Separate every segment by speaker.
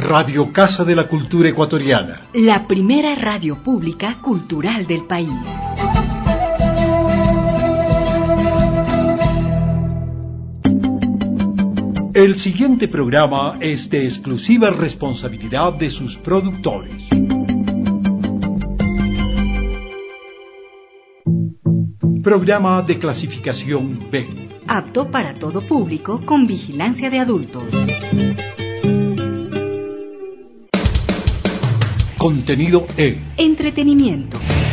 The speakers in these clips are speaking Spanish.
Speaker 1: Radio Casa de la Cultura Ecuatoriana.
Speaker 2: La primera radio pública cultural del país.
Speaker 1: El siguiente programa es de exclusiva responsabilidad de sus productores. Programa de clasificación B.
Speaker 2: Apto para todo público con vigilancia de adultos.
Speaker 1: Contenido E.
Speaker 2: Entretenimiento.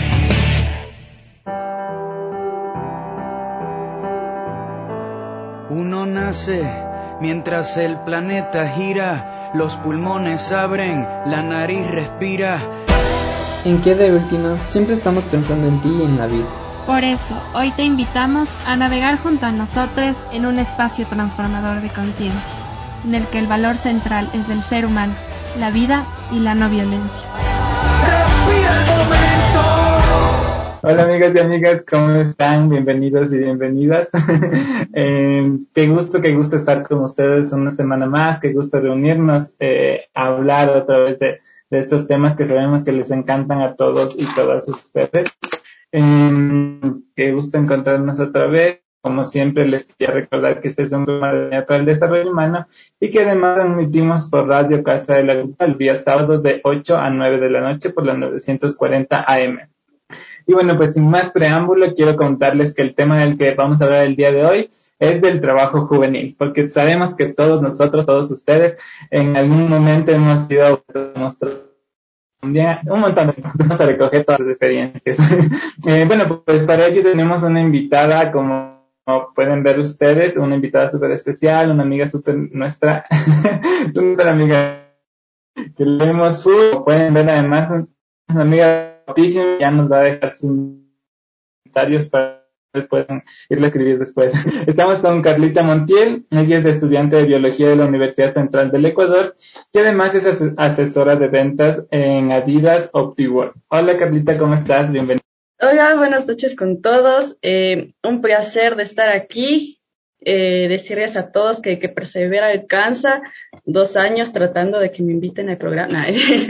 Speaker 3: Uno nace mientras el planeta gira, los pulmones abren, la nariz respira.
Speaker 4: En qué de última, siempre estamos pensando en ti y en la vida.
Speaker 5: Por eso, hoy te invitamos a navegar junto a nosotros en un espacio transformador de conciencia, en el que el valor central es el ser humano, la vida y la no violencia.
Speaker 3: Respira el momento.
Speaker 6: Hola amigos y amigas, ¿cómo están? Bienvenidos y bienvenidas. Qué gusto estar con ustedes una semana más, qué gusto reunirnos, a hablar otra vez de estos temas que sabemos que les encantan a todos y todas ustedes. Qué gusto encontrarnos otra vez. Como siempre, les quiero recordar que este es un programa para el desarrollo humano y que además transmitimos por Radio Casa de la Cultura los días sábados de 8 a 9 de la noche por la 940 AM. Y bueno, pues sin más preámbulo, quiero contarles que el tema del que vamos a hablar el día de hoy es del trabajo juvenil, porque sabemos que todos nosotros, todos ustedes, en algún momento hemos sido un montón de cosas, vamos a recoger todas las experiencias. Bueno, pues para ello tenemos una invitada, como pueden ver ustedes, una invitada súper especial, una amiga súper nuestra, súper amiga que leemos full. Como pueden ver además, una amiga guapísima, ya nos va a dejar sus comentarios para pueden irle a escribir después. Estamos con Carlita Montiel, ella es estudiante de Biología de la Universidad Central del Ecuador y además es asesora de ventas en Adidas OptiWorld. Hola Carlita, ¿cómo estás? Bienvenida.
Speaker 7: Hola, buenas noches con todos. Un placer de estar aquí. Decirles a todos que persevera alcanza. 2 años tratando de que me inviten al programa.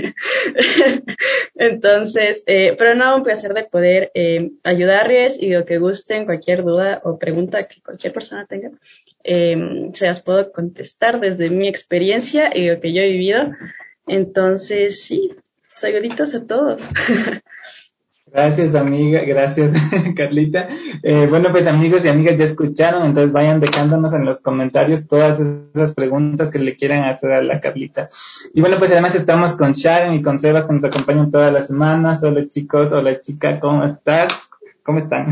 Speaker 7: Entonces, pero no, un placer de poder ayudarles y lo que gusten, cualquier duda o pregunta que cualquier persona tenga, se las puedo contestar desde mi experiencia y lo que yo he vivido. Entonces, sí, saluditos a todos.
Speaker 6: Gracias amiga, gracias Carlita. Bueno, pues amigos y amigas ya escucharon, entonces vayan dejándonos en los comentarios todas esas preguntas que le quieran hacer a la Carlita. Y bueno, pues además estamos con Sharon y con Sebas que nos acompañan todas las semanas. Hola chicos, hola chica, ¿cómo estás? ¿Cómo están?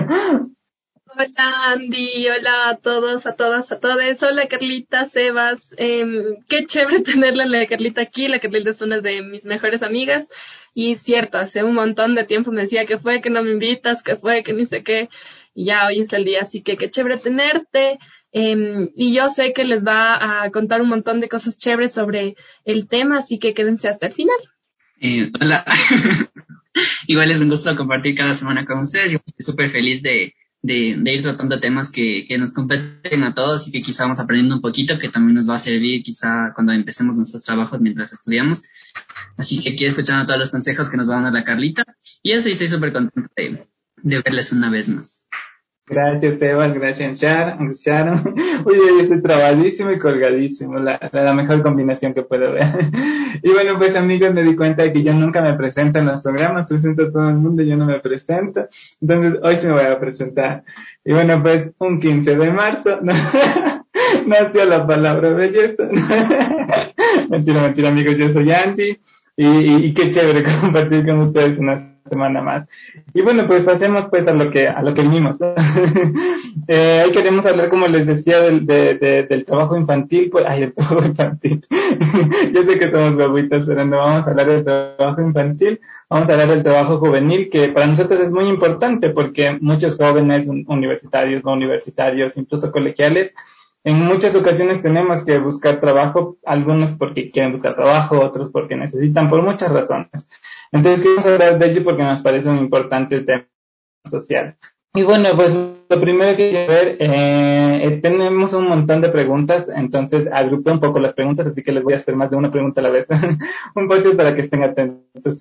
Speaker 5: Hola Andy, hola a todos, a todas, a todos. Hola Carlita, Sebas. Qué chévere tenerla a la Carlita aquí. La Carlita es una de mis mejores amigas. Y cierto, hace un montón de tiempo me decía que fue que no me invitas, que fue que ni sé qué. Y ya hoy es el día, así que qué chévere tenerte. Y yo sé que les va a contar un montón de cosas chéveres sobre el tema, así que quédense hasta el final.
Speaker 8: Hola. Igual es un gusto compartir cada semana con ustedes. Yo estoy súper feliz de ir tratando temas que nos competen a todos y que quizá vamos aprendiendo un poquito, que también nos va a servir quizá cuando empecemos nuestros trabajos mientras estudiamos. Así que aquí escuchando todos los consejos que nos va a dar la Carlita. Y eso, y estoy súper contento de verles una vez más.
Speaker 6: Gracias Sebas, gracias Sharon. Oye, yo estoy trabadísimo y colgadísimo, la mejor combinación que puedo ver. Y bueno, pues amigos, me di cuenta de que yo nunca me presento en los programas, presento a todo el mundo y yo no me presento. Entonces hoy sí me voy a presentar. Y bueno, pues un 15 de marzo nació la palabra belleza. Mentira amigos, yo soy Andy y qué chévere compartir con ustedes una semana más. Y bueno, pues pasemos pues a lo que vinimos. Hoy queremos hablar, como les decía, del trabajo infantil. Pues, el trabajo infantil. Yo sé que somos guaguitas, pero no vamos a hablar del trabajo infantil, vamos a hablar del trabajo juvenil, que para nosotros es muy importante porque muchos jóvenes universitarios, no universitarios, incluso colegiales, en muchas ocasiones tenemos que buscar trabajo, algunos porque quieren buscar trabajo, otros porque necesitan, por muchas razones. Entonces queremos hablar de ello porque nos parece un importante tema social. Y bueno, pues lo primero que quiero ver, tenemos un montón de preguntas, entonces agrupé un poco las preguntas, así que les voy a hacer más de una pregunta a la vez, un poco para que estén atentos.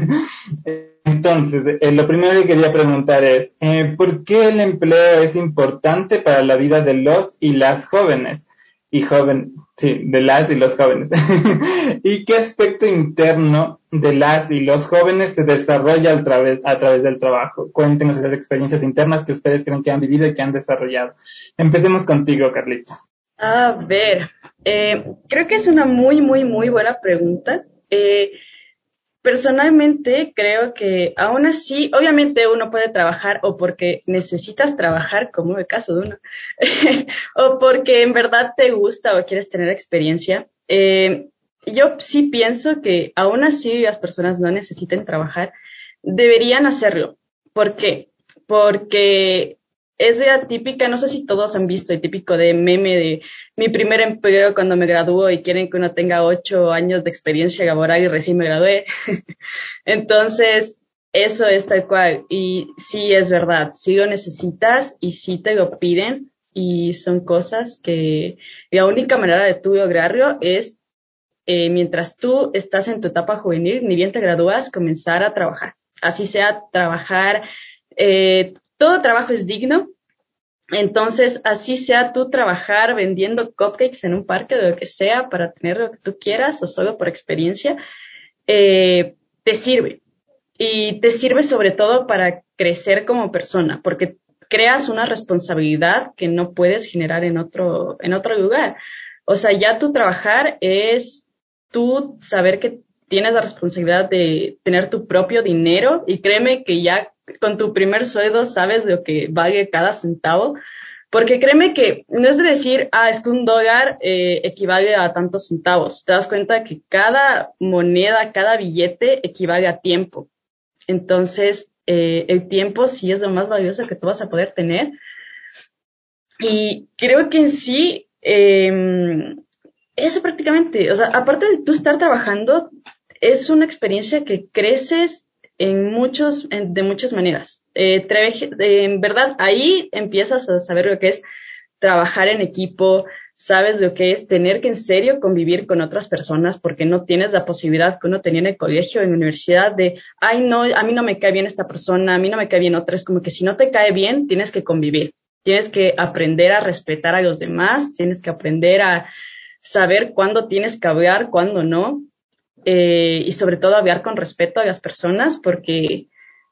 Speaker 6: Entonces, lo primero que quería preguntar es, ¿por qué el empleo es importante para la vida de los y las jóvenes? Sí, de las y los jóvenes. ¿Y qué aspecto interno de las y los jóvenes se desarrolla a través del trabajo? Cuéntenos esas experiencias internas que ustedes creen que han vivido y que han desarrollado. Empecemos contigo, Carlita.
Speaker 7: A ver, creo que es una muy, muy, muy buena pregunta. Personalmente creo que aún así, obviamente uno puede trabajar o porque necesitas trabajar, como el caso de uno, o porque en verdad te gusta o quieres tener experiencia. Yo sí pienso que aún así las personas no necesiten trabajar, deberían hacerlo. ¿Por qué? Porque es la típica, no sé si todos han visto el típico de meme de mi primer empleo cuando me gradúo y quieren que uno tenga 8 años de experiencia laboral y recién me gradué. Entonces, eso es tal cual. Y sí es verdad, sí lo necesitas y sí te lo piden y son cosas que la única manera de tú lograrlo es mientras tú estás en tu etapa juvenil, ni bien te gradúas, comenzar a trabajar. Así sea trabajar, todo trabajo es digno. Entonces, así sea tú trabajar vendiendo cupcakes en un parque o lo que sea para tener lo que tú quieras o solo por experiencia, te sirve. Y te sirve sobre todo para crecer como persona, porque creas una responsabilidad que no puedes generar en otro lugar. O sea, ya tu trabajar es tú saber que tienes la responsabilidad de tener tu propio dinero y créeme que ya con tu primer sueldo sabes lo que vale cada centavo, porque créeme que no es de decir, es que $1 equivale a tantos centavos. Te das cuenta que cada moneda, cada billete equivale a tiempo. Entonces, el tiempo sí es lo más valioso que tú vas a poder tener. Y creo que en sí, eso prácticamente, o sea, aparte de tú estar trabajando, es una experiencia que creces de muchas maneras. En verdad, ahí empiezas a saber lo que es trabajar en equipo, sabes lo que es tener que en serio convivir con otras personas porque no tienes la posibilidad que uno tenía en el colegio, en la universidad de, no, a mí no me cae bien esta persona, a mí no me cae bien otra. Es como que si no te cae bien, tienes que convivir. Tienes que aprender a respetar a los demás, tienes que aprender a saber cuándo tienes que hablar, cuándo no, y sobre todo hablar con respeto a las personas porque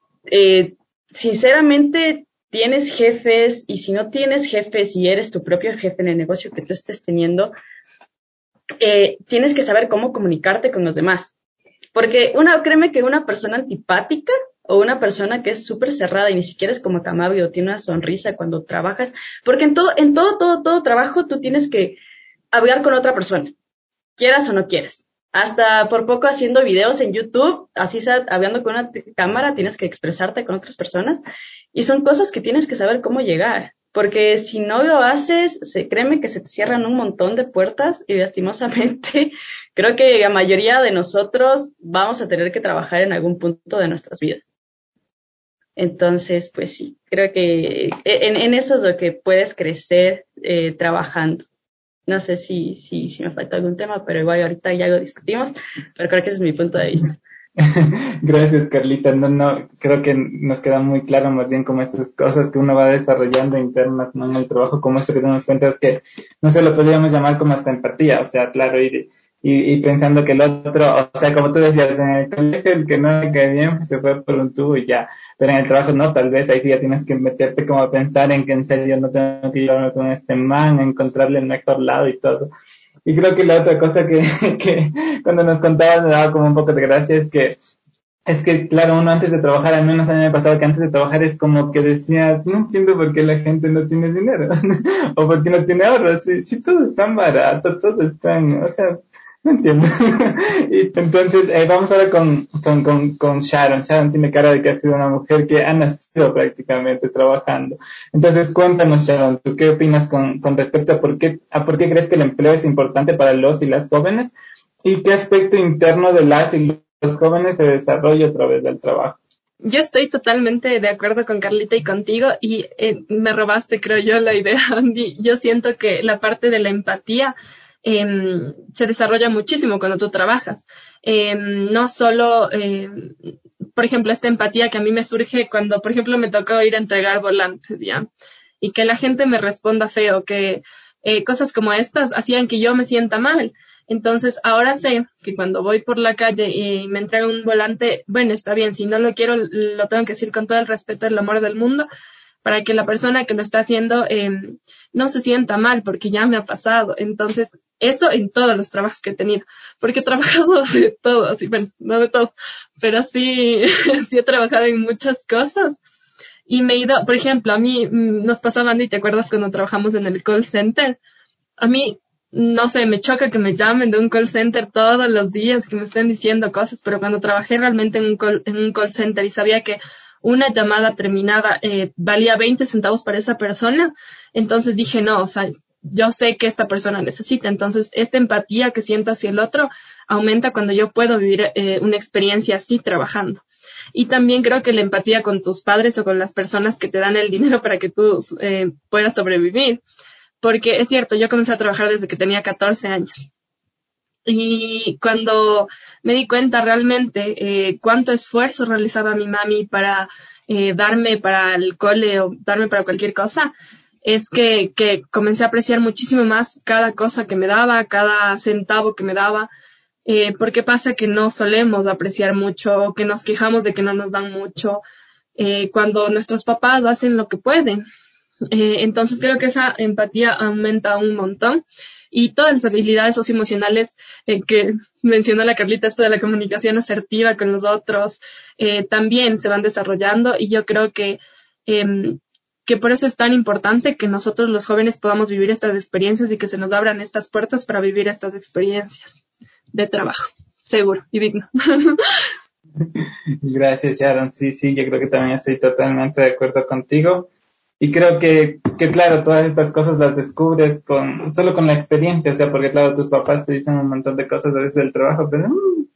Speaker 7: sinceramente tienes jefes y si no tienes jefes y eres tu propio jefe en el negocio que tú estés teniendo, tienes que saber cómo comunicarte con los demás. Porque créeme que una persona antipática o una persona que es súper cerrada y ni siquiera es como amable o tiene una sonrisa cuando trabajas, porque en todo trabajo tú tienes que hablar con otra persona, quieras o no quieras. Hasta por poco haciendo videos en YouTube, así sea, hablando con una cámara, tienes que expresarte con otras personas y son cosas que tienes que saber cómo llegar, porque si no lo haces, créeme que se te cierran un montón de puertas y lastimosamente creo que la mayoría de nosotros vamos a tener que trabajar en algún punto de nuestras vidas. Entonces, pues sí, creo que en eso es lo que puedes crecer trabajando. No sé si me falta algún tema, pero igual ahorita ya lo discutimos, pero creo que ese es mi punto de vista.
Speaker 6: Gracias, Carlita. No, creo que nos queda muy claro más bien como estas cosas que uno va desarrollando internas, ¿no? En el trabajo, como esto que tú nos cuentas, que no se lo podríamos llamar como hasta empatía, o sea, claro, y pensando que el otro, o sea, como tú decías, en el colegio el que no le cae bien, pues se fue por un tubo y ya, pero en el trabajo no, tal vez ahí sí ya tienes que meterte como a pensar en que en serio no tengo que llevarme con este man, encontrarle el mejor lado y todo. Y creo que la otra cosa que cuando nos contabas me daba como un poco de gracia es que, claro, uno antes de trabajar, al menos a mí me pasaba que antes de trabajar es como que decías, no entiendo por qué la gente no tiene dinero, o por qué no tiene ahorros, si todo es tan barato, todo es tan, o sea, no entiendo. Y entonces, vamos ahora con Sharon. Sharon tiene cara de que ha sido una mujer que ha nacido prácticamente trabajando. Entonces, cuéntanos, Sharon, ¿tú qué opinas con respecto a por qué crees que el empleo es importante para los y las jóvenes? ¿Y qué aspecto interno de las y los jóvenes se desarrolla a través del trabajo?
Speaker 5: Yo estoy totalmente de acuerdo con Carlita y contigo y me robaste, creo yo, la idea, Andy. Yo siento que la parte de la empatía se desarrolla muchísimo cuando tú trabajas. No solo, por ejemplo, esta empatía que a mí me surge cuando, por ejemplo, me tocó ir a entregar volantes, ¿ya? Y que la gente me responda feo, que cosas como estas hacían que yo me sienta mal. Entonces, ahora sé que cuando voy por la calle y me entregan un volante, bueno, está bien, si no lo quiero, lo tengo que decir con todo el respeto y el amor del mundo, para que la persona que lo está haciendo no se sienta mal, porque ya me ha pasado. Entonces, eso en todos los trabajos que he tenido, porque he trabajado de todo, así, bueno, no de todo, pero sí, sí he trabajado en muchas cosas. Y me he ido, por ejemplo, a mí nos pasaba, Andy, ¿te acuerdas cuando trabajamos en el call center? A mí, no sé, me choca que me llamen de un call center todos los días, que me estén diciendo cosas, pero cuando trabajé realmente en un call center y sabía que una llamada terminada valía 20 centavos para esa persona, entonces dije, no, o sea, yo sé que esta persona necesita, entonces esta empatía que siento hacia el otro aumenta cuando yo puedo vivir una experiencia así trabajando. Y también creo que la empatía con tus padres o con las personas que te dan el dinero para que tú puedas sobrevivir. Porque es cierto, yo comencé a trabajar desde que tenía 14 años. Y cuando me di cuenta realmente cuánto esfuerzo realizaba mi mami para darme para el cole o darme para cualquier cosa, es que comencé a apreciar muchísimo más cada cosa que me daba, cada centavo que me daba. Porque pasa que no solemos apreciar mucho o que nos quejamos de que no nos dan mucho cuando nuestros papás hacen lo que pueden. Entonces creo que esa empatía aumenta un montón y todas las habilidades socioemocionales que mencionó la Carlita, esto de la comunicación asertiva con los otros, también se van desarrollando y yo creo que por eso es tan importante que nosotros los jóvenes podamos vivir estas experiencias y que se nos abran estas puertas para vivir estas experiencias de trabajo seguro y digno.
Speaker 6: Gracias, Sharon. Sí, yo creo que también estoy totalmente de acuerdo contigo. Y creo que claro, todas estas cosas las descubres solo con la experiencia, o sea, porque claro, tus papás te dicen un montón de cosas a veces del trabajo, pero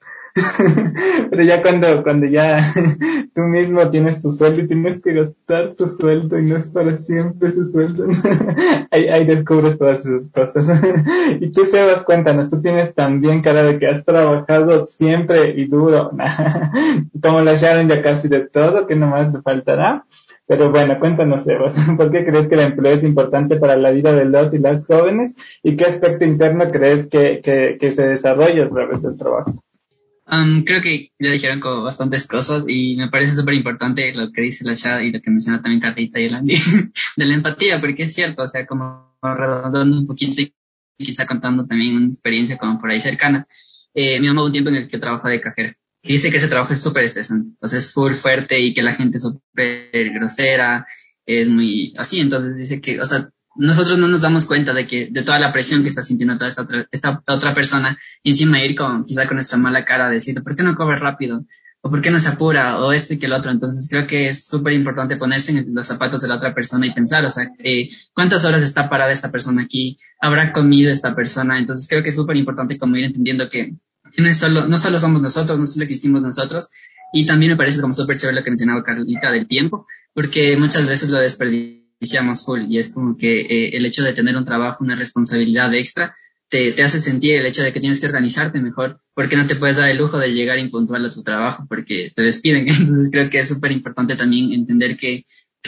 Speaker 6: pero ya cuando ya tú mismo tienes tu sueldo y tienes que gastar tu sueldo y no es para siempre ese sueldo, ahí descubres todas esas cosas. Y tú, Sebas, cuéntanos, tú tienes también cara de que has trabajado siempre y duro, como la Sharon ya casi de todo, que nomás te faltará. Pero bueno, cuéntanos, Sebas, ¿por qué crees que el empleo es importante para la vida de los y las jóvenes? ¿Y qué aspecto interno crees que se desarrolla a través del trabajo?
Speaker 8: Creo que ya dijeron como bastantes cosas y me parece súper importante lo que dice la Shada y lo que menciona también Carlita y el Andy de la empatía, porque es cierto, o sea, como redondando un poquito y quizá contando también una experiencia como por ahí cercana. Mi mamá hubo un tiempo en el que trabajó de cajera. Y dice que ese trabajo es súper estresante, o sea, es full fuerte y que la gente es súper grosera, es muy así, entonces dice que, o sea, nosotros no nos damos cuenta de toda la presión que está sintiendo toda esta otra persona, y encima ir quizá con nuestra mala cara a decir, ¿por qué no corre rápido? ¿O por qué no se apura? O esto y que el otro. Entonces creo que es súper importante ponerse en los zapatos de la otra persona y pensar, o sea, ¿cuántas horas está parada esta persona aquí? ¿Habrá comido esta persona? Entonces creo que es súper importante como ir entendiendo que no solo somos nosotros, no solo existimos nosotros, y también me parece como súper chévere lo que mencionaba Carlita del tiempo, porque muchas veces lo desperdiciamos full, y es como que el hecho de tener un trabajo, una responsabilidad extra, te hace sentir el hecho de que tienes que organizarte mejor, porque no te puedes dar el lujo de llegar impuntual a tu trabajo porque te despiden. Entonces creo que es súper importante también entender que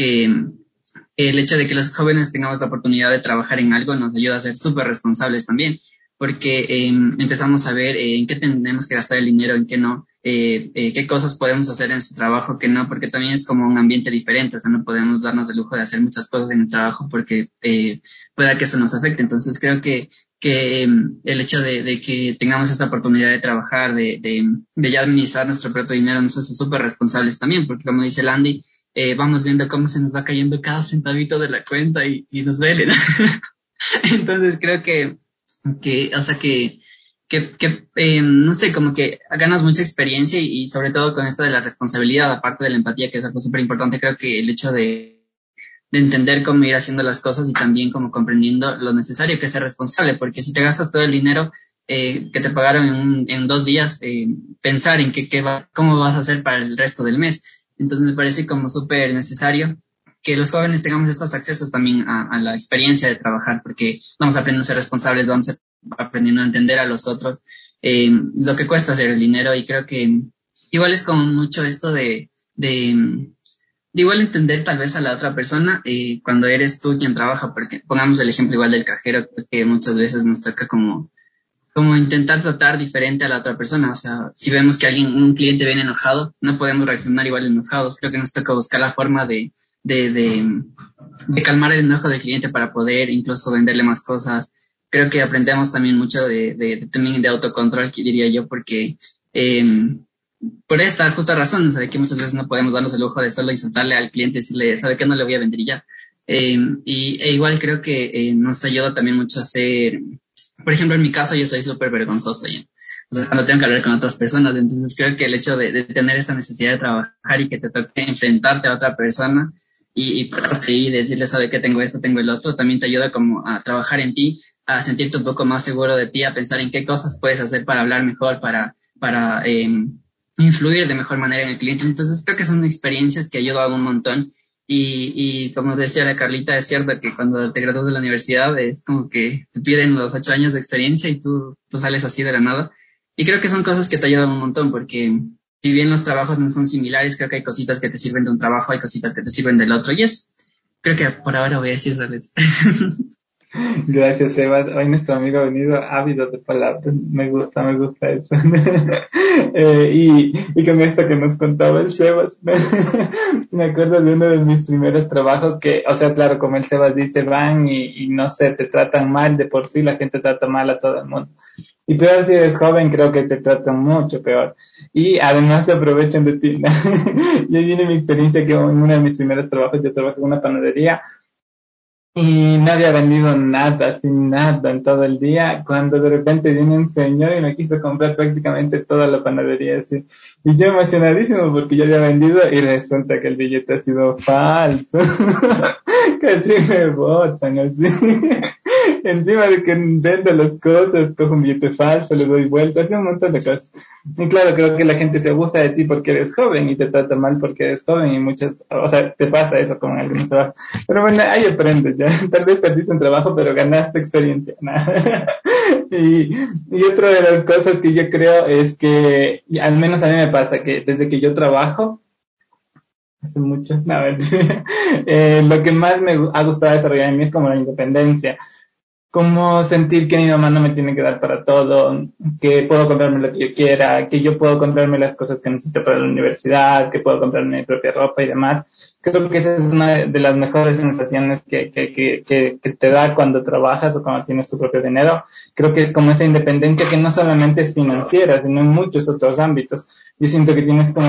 Speaker 8: el hecho de que los jóvenes tengamos la oportunidad de trabajar en algo nos ayuda a ser súper responsables también, porque empezamos a ver en qué tenemos que gastar el dinero, en qué no, qué cosas podemos hacer en ese trabajo, qué no, porque también es como un ambiente diferente, o sea, no podemos darnos el lujo de hacer muchas cosas en el trabajo porque pueda que eso nos afecte. Entonces creo que el hecho de que tengamos esta oportunidad de trabajar, de ya administrar nuestro propio dinero, nos hace súper responsables también, porque como dice el Andy, vamos viendo cómo se nos va cayendo cada centavito de la cuenta y nos duele, ¿no? Entonces creo o sea, no sé, como que ganas mucha experiencia y sobre todo con esto de la responsabilidad, aparte de la empatía, que es algo súper importante, creo que el hecho de entender cómo ir haciendo las cosas y también como comprendiendo lo necesario que es ser responsable, porque si te gastas todo el dinero que te pagaron en 2 días, pensar en cómo vas a hacer para el resto del mes. Entonces me parece como súper necesario que los jóvenes tengamos estos accesos también a la experiencia de trabajar, porque vamos aprendiendo a ser responsables, vamos aprendiendo a entender a los otros, lo que cuesta hacer el dinero, y creo que igual es como mucho esto de igual entender tal vez a la otra persona cuando eres tú quien trabaja, porque pongamos el ejemplo igual del cajero, que muchas veces nos toca como intentar tratar diferente a la otra persona. O sea, si vemos que un cliente viene enojado, no podemos reaccionar igual enojados. Creo que nos toca buscar la forma de calmar el enojo del cliente para poder incluso venderle más cosas. Creo que aprendemos también mucho también de autocontrol, que diría yo, porque por esta justa razón, sabe que muchas veces no podemos darnos el lujo de solo insultarle al cliente y decirle, sabe que no le voy a vender y ya. Igual creo que nos ayuda también mucho a ser, por ejemplo, en mi caso yo soy súper vergonzoso ya. O sea, cuando tengo que hablar con otras personas, entonces creo que el hecho de tener esta necesidad de trabajar y que te toque enfrentarte a otra persona y pararte y decirle, sabe que tengo esto, tengo el otro, también te ayuda como a trabajar en ti, a sentirte un poco más seguro de ti, a pensar en qué cosas puedes hacer para hablar mejor, para influir de mejor manera en el cliente. Entonces creo que son experiencias que ayudan un montón. Y como decía la Carlita, es cierto que cuando te gradúas de la universidad es como que te piden los 8 años de experiencia y tú sales así de la nada. Y creo que son cosas que te ayudan un montón, porque si bien los trabajos no son similares, creo que hay cositas que te sirven de un trabajo, hay cositas que te sirven del otro. Y eso, creo que por ahora voy a decirles.
Speaker 6: Gracias, Sebas. Hoy nuestro amigo ha venido ávido de palabras. Me gusta eso. Y con esto que nos contaba el Sebas, me acuerdo de uno de mis primeros trabajos que, o sea, claro, como el Sebas dice, van y no sé, te tratan mal, de por sí la gente trata mal a todo el mundo. Y peor si eres joven, creo que te tratan mucho peor. Y además se aprovechan de ti. Y ahí viene mi experiencia que en uno de mis primeros trabajos, yo trabajé en una panadería y no había vendido nada, sin nada en todo el día, cuando de repente viene un señor y me quiso comprar prácticamente toda la panadería, así. Y yo emocionadísimo porque yo había vendido y resulta que el billete ha sido falso. Casi me botan, así. Encima de que vendo las cosas, cojo un billete falso, le doy vuelta, hace un montón de cosas. Y claro, creo que la gente se abusa de ti porque eres joven y te trata mal porque eres joven y o sea, te pasa eso como en algunos trabajos. Pero bueno, ahí aprendes ya. Tal vez perdiste un trabajo, pero ganaste experiencia. Y otra de las cosas que yo creo es que, y al menos a mí me pasa que desde que yo trabajo, hace mucho, no, lo que más me ha gustado desarrollar en mí es como la independencia. Como sentir que mi mamá no me tiene que dar para todo, que puedo comprarme lo que yo quiera, que yo puedo comprarme las cosas que necesito para la universidad, que puedo comprarme mi propia ropa y demás. Creo que esa es una de las mejores sensaciones que te da cuando trabajas o cuando tienes tu propio dinero. Creo que es como esa independencia que no solamente es financiera, sino en muchos otros ámbitos. Yo siento que tienes como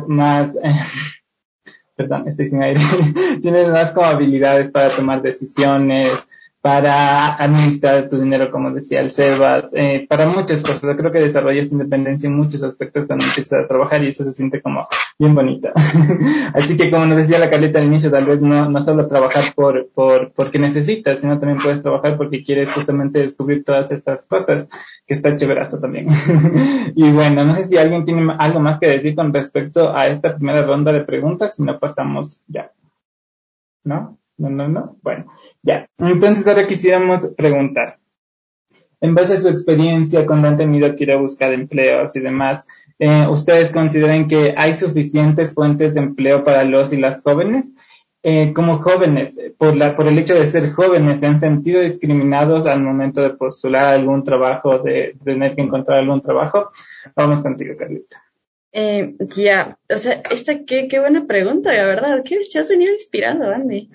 Speaker 6: perdón, estoy sin aire, tienes más como habilidades para tomar decisiones, para administrar tu dinero, como decía el Sebas, para muchas cosas. Yo creo que desarrollas independencia en muchos aspectos cuando empiezas a trabajar y eso se siente como bien bonito. Así que como nos decía la Carlita al inicio, tal vez no solo trabajar porque necesitas, sino también puedes trabajar porque quieres justamente descubrir todas estas cosas, que está chéverazo también. Y bueno, no sé si alguien tiene algo más que decir con respecto a esta primera ronda de preguntas, si no pasamos ya. ¿No? No. Bueno, ya. Entonces ahora quisiéramos preguntar, en base a su experiencia cuando han tenido que ir a buscar empleos y demás, ¿ustedes consideran que hay suficientes fuentes de empleo para los y las jóvenes? Como jóvenes, por el hecho de ser jóvenes, ¿se han sentido discriminados al momento de postular algún trabajo, de tener que encontrar algún trabajo? Vamos contigo, Carlita.
Speaker 7: O sea, qué buena pregunta, la verdad. ¿Qué te has venido inspirando, Andy?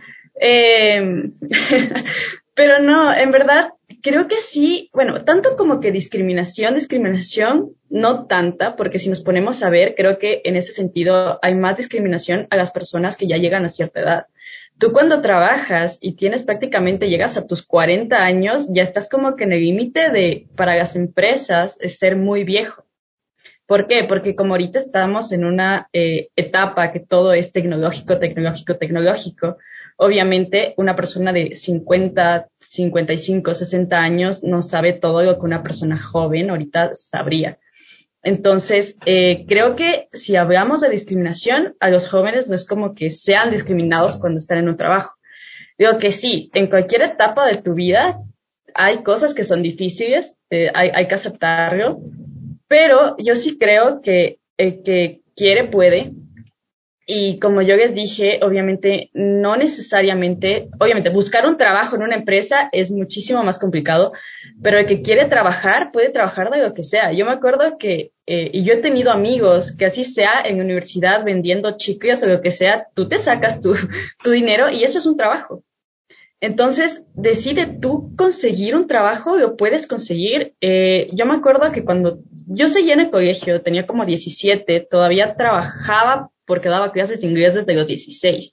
Speaker 7: Pero no, en verdad, creo que sí, bueno, tanto como que discriminación, no tanta, porque si nos ponemos a ver, creo que en ese sentido hay más discriminación a las personas que ya llegan a cierta edad. Tú cuando trabajas y llegas a tus 40 años, ya estás como que en el límite para las empresas, es ser muy viejo. ¿Por qué? Porque como ahorita estamos en una etapa que todo es tecnológico, obviamente una persona de 50, 55, 60 años no sabe todo lo que una persona joven ahorita sabría. Entonces, creo que si hablamos de discriminación, a los jóvenes no es como que sean discriminados cuando están en un trabajo. Digo que sí, en cualquier etapa de tu vida hay cosas que son difíciles, hay que aceptarlo, pero yo sí creo que el que quiere puede. Y como yo les dije, obviamente, no necesariamente, obviamente, buscar un trabajo en una empresa es muchísimo más complicado, pero el que quiere trabajar puede trabajar de lo que sea. Yo me acuerdo que, y yo he tenido amigos que así sea en universidad vendiendo chicles o lo que sea, tú te sacas tu dinero y eso es un trabajo. Entonces, decide tú conseguir un trabajo, lo puedes conseguir. Yo me acuerdo que cuando yo seguía en el colegio, tenía como 17, todavía trabajaba porque daba clases de inglés desde los 16.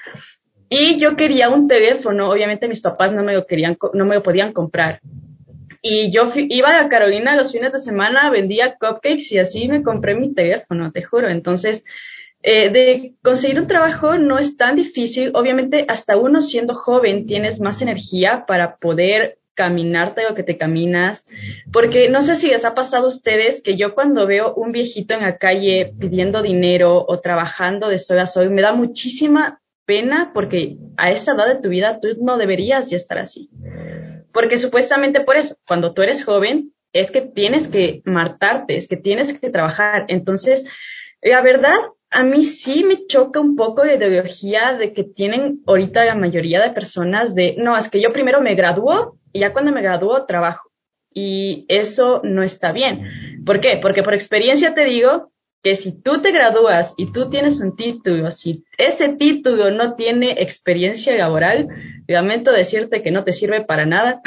Speaker 7: Y yo quería un teléfono, obviamente mis papás no me lo podían comprar. Y yo iba a Carolina los fines de semana, vendía cupcakes y así me compré mi teléfono, te juro. Entonces, de conseguir un trabajo no es tan difícil. Obviamente, hasta uno siendo joven tienes más energía para poder caminarte lo que te caminas. Porque no sé si les ha pasado a ustedes que yo cuando veo un viejito en la calle pidiendo dinero o trabajando de sol a sol, me da muchísima pena porque a esa edad de tu vida tú no deberías ya estar así. Porque supuestamente por eso, cuando tú eres joven, es que tienes que martarte, es que tienes que trabajar. Entonces, la verdad, a mí sí me choca un poco la ideología de que tienen ahorita la mayoría de personas de, no, es que yo primero me gradúo y ya cuando me gradúo trabajo. Y eso no está bien. ¿Por qué? Porque por experiencia te digo que si tú te gradúas y tú tienes un título, si ese título no tiene experiencia laboral, lamento decirte que no te sirve para nada.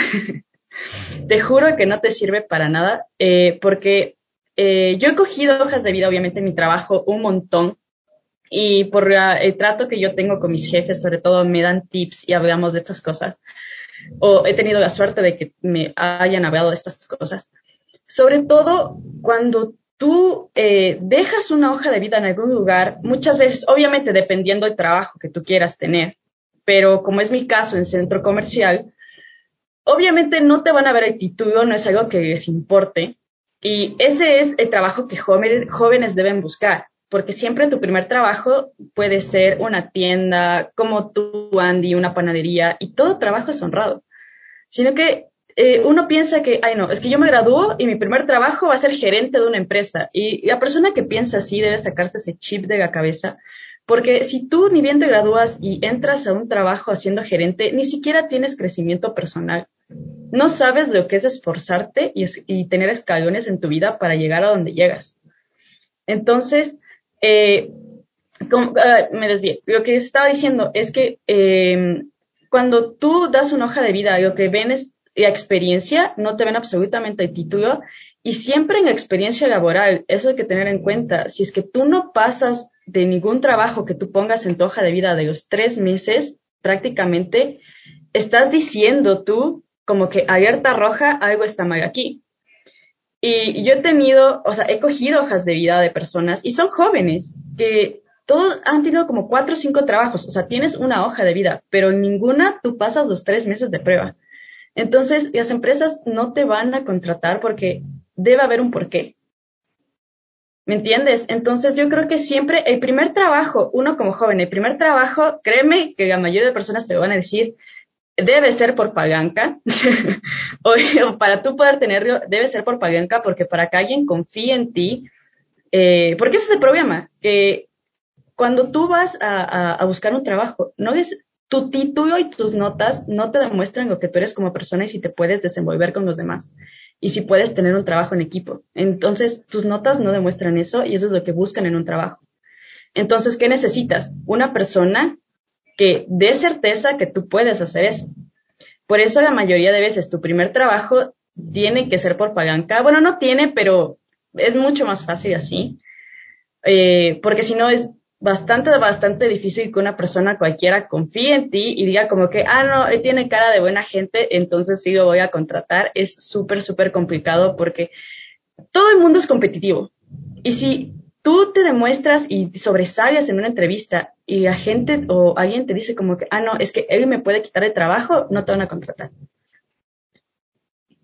Speaker 7: Te juro que no te sirve para nada, porque yo he cogido hojas de vida, obviamente, en mi trabajo un montón, y por el trato que yo tengo con mis jefes, sobre todo, me dan tips y hablamos de estas cosas, o he tenido la suerte de que me hayan hablado de estas cosas. Sobre todo, cuando tú dejas una hoja de vida en algún lugar, muchas veces, obviamente, dependiendo del trabajo que tú quieras tener, pero como es mi caso en centro comercial, obviamente no te van a ver el título, no es algo que les importe. Y ese es el trabajo que jóvenes deben buscar, porque siempre tu primer trabajo puede ser una tienda, como tú, Andy, una panadería, y todo trabajo es honrado. Sino que uno piensa que, ay no, es que yo me gradúo y mi primer trabajo va a ser gerente de una empresa. Y la persona que piensa así debe sacarse ese chip de la cabeza, porque si tú ni bien te gradúas y entras a un trabajo haciendo gerente, ni siquiera tienes crecimiento personal. No sabes lo que es esforzarte y tener escalones en tu vida para llegar a donde llegas. Entonces, me desvié. Lo que estaba diciendo es que cuando tú das una hoja de vida, lo que ven es la experiencia, no te ven absolutamente el título, y siempre en la experiencia laboral, eso hay que tener en cuenta. Si es que tú no pasas de ningún trabajo que tú pongas en tu hoja de vida de los 3 meses, prácticamente estás diciendo tú como que alerta roja, algo está mal aquí. Y yo he cogido hojas de vida de personas y son jóvenes que todos han tenido como 4 o 5 trabajos. O sea, tienes una hoja de vida, pero en ninguna tú pasas los 3 meses de prueba. Entonces, las empresas no te van a contratar porque debe haber un porqué. ¿Me entiendes? Entonces, yo creo que siempre el primer trabajo, uno como joven, el primer trabajo, créeme que la mayoría de personas te lo van a decir, debe ser por palanca, o para tú poder tenerlo, debe ser por palanca, porque para que alguien confíe en ti, porque ese es el problema, que cuando tú vas a buscar un trabajo, no es tu título y tus notas no te demuestran lo que tú eres como persona y si te puedes desenvolver con los demás y si puedes tener un trabajo en equipo. Entonces, tus notas no demuestran eso y eso es lo que buscan en un trabajo. Entonces, ¿qué necesitas? Una persona que dé certeza que tú puedes hacer eso. Por eso la mayoría de veces tu primer trabajo tiene que ser por palanca. Bueno, no tiene, pero es mucho más fácil así. Porque si no es bastante difícil que una persona cualquiera confíe en ti y diga como que, no, él tiene cara de buena gente, entonces sí lo voy a contratar. Es súper complicado porque todo el mundo es competitivo. Y si tú te demuestras y sobresales en una entrevista y la gente o alguien te dice como que, no, es que él me puede quitar el trabajo, no te van a contratar.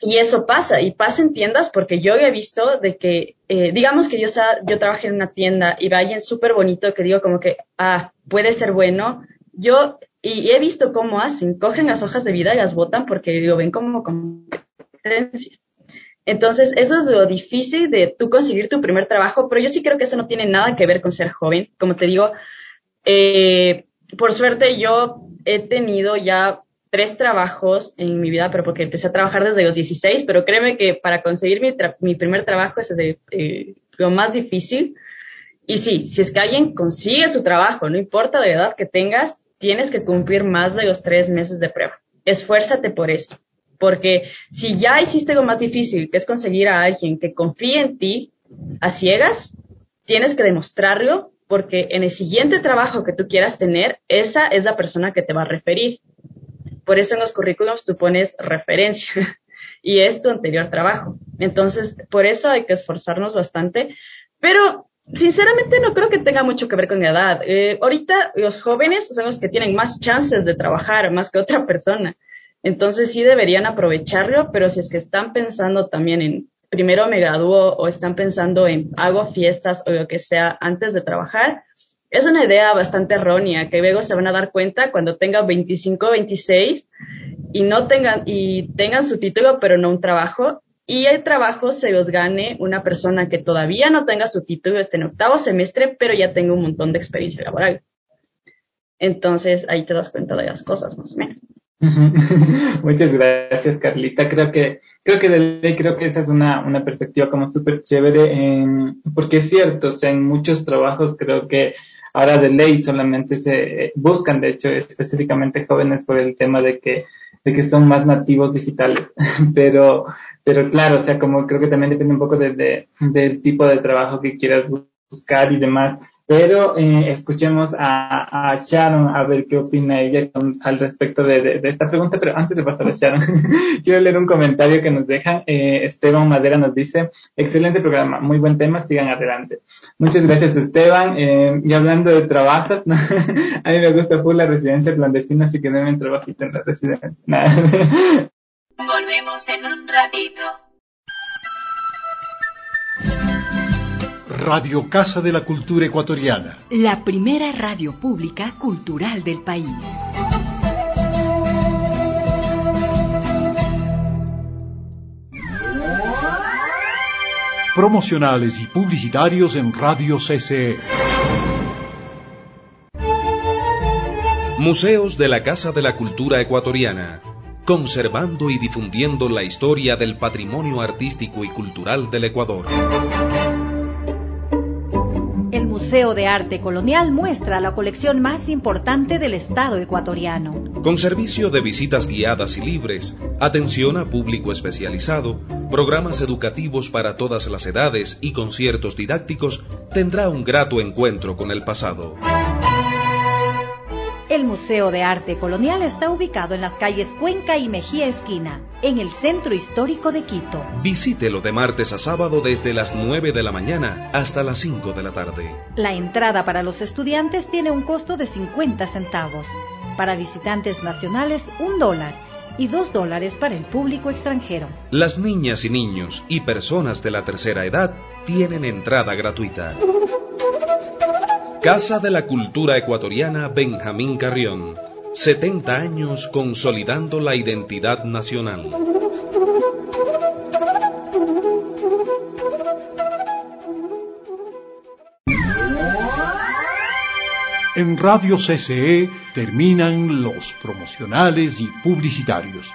Speaker 7: Y eso pasa, y pasa en tiendas porque yo he visto de que, digamos que yo trabajé en una tienda y ve a alguien súper bonito que digo como que, puede ser bueno. Y he visto cómo hacen, cogen las hojas de vida y las botan porque lo ven como competencia. Entonces, eso es lo difícil de tú conseguir tu primer trabajo, pero yo sí creo que eso no tiene nada que ver con ser joven. Como te digo, por suerte yo he tenido ya 3 trabajos en mi vida, pero porque empecé a trabajar desde los 16, pero créeme que para conseguir mi primer trabajo es lo más difícil. Y sí, si es que alguien consigue su trabajo, no importa la edad que tengas, tienes que cumplir más de los 3 meses de prueba. Esfuérzate por eso. Porque si ya hiciste lo más difícil, que es conseguir a alguien que confíe en ti a ciegas, tienes que demostrarlo, porque en el siguiente trabajo que tú quieras tener, esa es la persona que te va a referir. Por eso en los currículums tú pones referencia y es tu anterior trabajo. Entonces, por eso hay que esforzarnos bastante, pero sinceramente no creo que tenga mucho que ver con la edad. Ahorita los jóvenes son los que tienen más chances de trabajar, más que otra persona. Entonces sí deberían aprovecharlo, pero si es que están pensando también en primero me gradúo o están pensando en hago fiestas o lo que sea antes de trabajar, es una idea bastante errónea que luego se van a dar cuenta cuando tengan 25, 26 y tengan su título pero no un trabajo, y el trabajo se los gane una persona que todavía no tenga su título, esté en 8º semestre, pero ya tenga un montón de experiencia laboral. Entonces ahí te das cuenta de las cosas más o menos.
Speaker 6: Muchas gracias, Carlita. Creo que esa es una perspectiva como súper chévere, porque es cierto, o sea, en muchos trabajos creo que ahora de ley solamente se buscan, de hecho, específicamente jóvenes por el tema de que son más nativos digitales. pero claro, o sea, como creo que también depende un poco del tipo de trabajo que quieras buscar y demás. Pero escuchemos a Sharon a ver qué opina ella al respecto de esta pregunta. Pero antes de pasar a Sharon, quiero leer un comentario que nos deja. Esteban Madera nos dice: excelente programa, muy buen tema, sigan adelante. Muchas gracias, Esteban. Y hablando de trabajos, ¿no? A mí me gusta full la residencia clandestina, así que denme un trabajito en la residencia. Nada.
Speaker 9: Volvemos en un ratito.
Speaker 1: Radio Casa de la Cultura Ecuatoriana.
Speaker 2: La primera radio pública cultural del país.
Speaker 1: Promocionales y publicitarios en Radio CCE.
Speaker 10: Museos de la Casa de la Cultura Ecuatoriana, conservando y difundiendo la historia del patrimonio artístico y cultural del Ecuador.
Speaker 11: El Museo de Arte Colonial muestra la colección más importante del Estado ecuatoriano.
Speaker 10: Con servicio de visitas guiadas y libres, atención a público especializado, programas educativos para todas las edades y conciertos didácticos, tendrá un grato encuentro con el pasado.
Speaker 11: El Museo de Arte Colonial está ubicado en las calles Cuenca y Mejía Esquina, en el centro histórico de Quito.
Speaker 10: Visítelo de martes a sábado desde las 9 de la mañana hasta las 5 de la tarde.
Speaker 11: La entrada para los estudiantes tiene un costo de 50 centavos. Para visitantes nacionales, $1 y $2 para el público extranjero.
Speaker 10: Las niñas y niños y personas de la tercera edad tienen entrada gratuita. Casa de la Cultura Ecuatoriana Benjamín Carrión. 70 años consolidando la identidad nacional.
Speaker 1: En Radio CCE terminan los promocionales y publicitarios.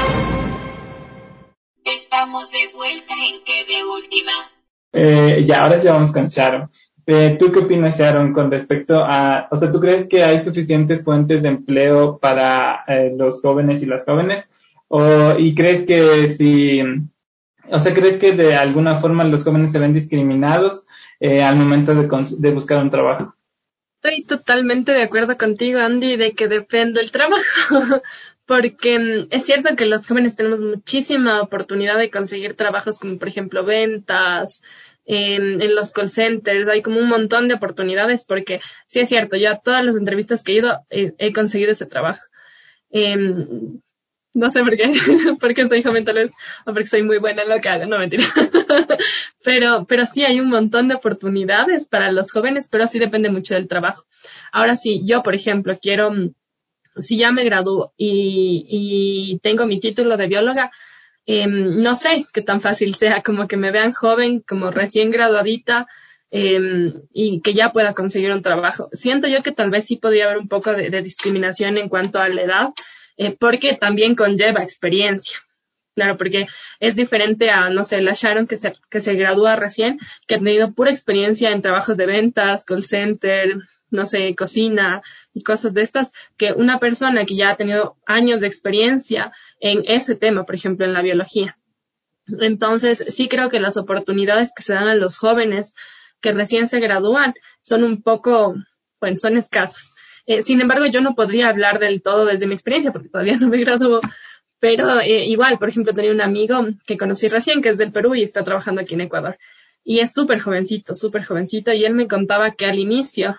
Speaker 9: Estamos de vuelta en Que de Última.
Speaker 6: Ya, ahora sí vamos con Sharon. ¿Tú qué opinas, Sharon, con respecto a, o sea, ¿tú crees que hay suficientes fuentes de empleo para los jóvenes y las jóvenes? ¿Y crees que crees que de alguna forma los jóvenes se ven discriminados al momento de buscar un trabajo?
Speaker 5: Estoy totalmente de acuerdo contigo, Andy, de que depende del trabajo, porque es cierto que los jóvenes tenemos muchísima oportunidad de conseguir trabajos como, por ejemplo, ventas, en los call centers, hay como un montón de oportunidades, porque sí es cierto, yo a todas las entrevistas que he ido he conseguido ese trabajo. no sé por qué, porque soy joven tal vez, o porque soy muy buena en lo que hago, no mentira. Pero sí hay un montón de oportunidades para los jóvenes, pero sí depende mucho del trabajo. Ahora sí, yo, por ejemplo, si ya me gradúo y tengo mi título de bióloga, no sé qué tan fácil sea, como que me vean joven, como recién graduadita, y que ya pueda conseguir un trabajo. Siento yo que tal vez sí podría haber un poco de discriminación en cuanto a la edad, porque también conlleva experiencia. Claro, porque es diferente a, no sé, la Sharon que se gradúa recién, que ha tenido pura experiencia en trabajos de ventas, call center, no sé, cocina y cosas de estas, que una persona que ya ha tenido años de experiencia en ese tema, por ejemplo, en la biología. Entonces, sí creo que las oportunidades que se dan a los jóvenes que recién se gradúan son un poco, bueno, son escasas. Sin embargo, yo no podría hablar del todo desde mi experiencia porque todavía no me graduó, pero igual, por ejemplo, tenía un amigo que conocí recién que es del Perú y está trabajando aquí en Ecuador. Y es súper jovencito, y él me contaba que al inicio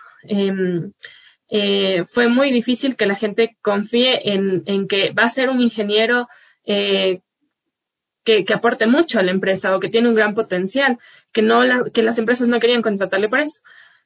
Speaker 5: fue muy difícil que la gente confíe en que va a ser un ingeniero que aporte mucho a la empresa o que tiene un gran potencial, que las empresas no querían contratarle por eso.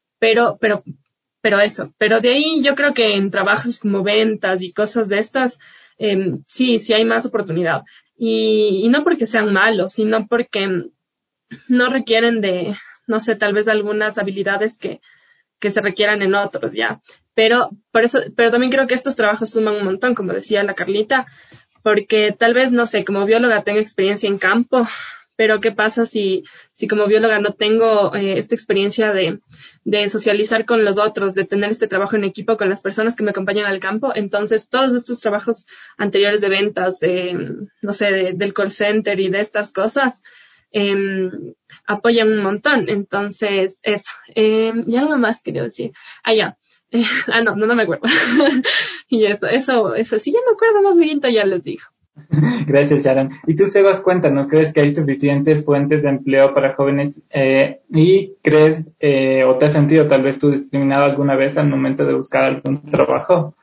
Speaker 5: Pero de ahí yo creo que en trabajos como ventas y cosas de estas, sí hay más oportunidad. Y no porque sean malos, sino porque no requieren de, no sé, tal vez algunas habilidades que se requieran en otros, ya. Pero también creo que estos trabajos suman un montón, como decía la Carlita, porque tal vez, no sé, como bióloga tengo experiencia en campo, pero ¿qué pasa si como bióloga no tengo esta experiencia de socializar con los otros, de tener este trabajo en equipo con las personas que me acompañan al campo? Entonces, todos estos trabajos anteriores de ventas, no sé, del call center y de estas cosas, apoyan un montón. Entonces, eso. Y algo más quería decir. Ya. No me acuerdo. Y eso, sí, ya me acuerdo más bien, ya les digo.
Speaker 6: Gracias, Sharon. Y tú, Sebas, cuéntanos, ¿crees que hay suficientes fuentes de empleo para jóvenes? ¿Y crees o te has sentido tal vez tú discriminado alguna vez al momento de buscar algún trabajo?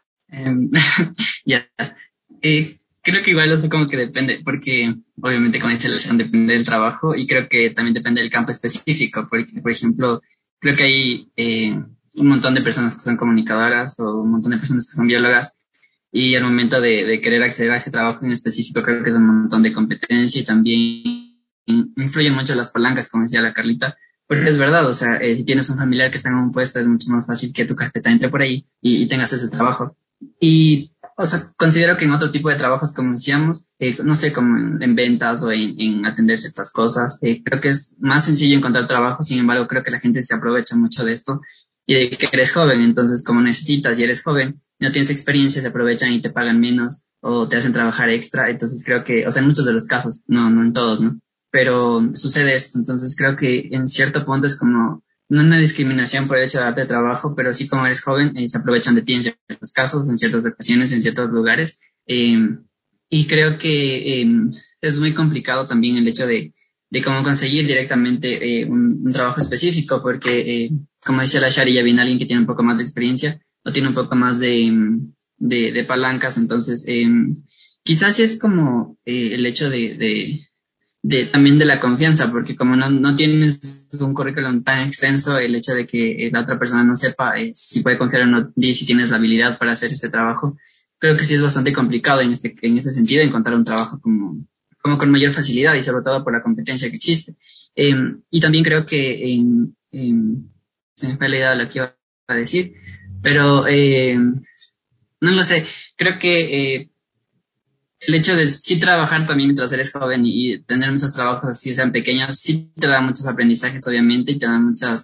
Speaker 8: Ya. Creo que igual eso como que depende, porque obviamente como dice la Sharon, depende del trabajo y creo que también depende del campo específico, porque, por ejemplo, creo que hay un montón de personas que son comunicadoras o un montón de personas que son biólogas y al momento de querer acceder a ese trabajo en específico creo que es un montón de competencia y también influyen mucho las palancas, como decía la Carlita, porque es verdad, o sea, si tienes un familiar que está en un puesto es mucho más fácil que tu carpeta entre por ahí y tengas ese trabajo. Y, o sea, considero que en otro tipo de trabajos, como decíamos, no sé, como en ventas o en atender ciertas cosas, creo que es más sencillo encontrar trabajo, sin embargo, creo que la gente se aprovecha mucho de esto y de que eres joven, entonces como necesitas y eres joven, no tienes experiencia, se aprovechan y te pagan menos o te hacen trabajar extra, entonces creo que, o sea, en muchos de los casos, no en todos, ¿no? Pero sucede esto, entonces creo que en cierto punto es como, no una discriminación por el hecho de darte trabajo, pero sí como eres joven, se aprovechan de ti en ciertos casos, en ciertas ocasiones, en ciertos lugares, y creo que es muy complicado también el hecho de cómo conseguir directamente un trabajo específico, porque como decía la Shari, ya viene alguien que tiene un poco más de experiencia o tiene un poco más de palancas, entonces quizás sí es como el hecho también de la confianza, porque como no tienes un currículum tan extenso, el hecho de que la otra persona no sepa si puede confiar o no, si tienes la habilidad para hacer este trabajo, creo que sí es bastante complicado en ese sentido encontrar un trabajo como con mayor facilidad y sobre todo por la competencia que existe. Y también creo que se me fue la idea de lo que iba a decir, pero no lo sé, creo que el hecho de sí trabajar también mientras eres joven y tener muchos trabajos así sean pequeños, sí te da muchos aprendizajes obviamente y te da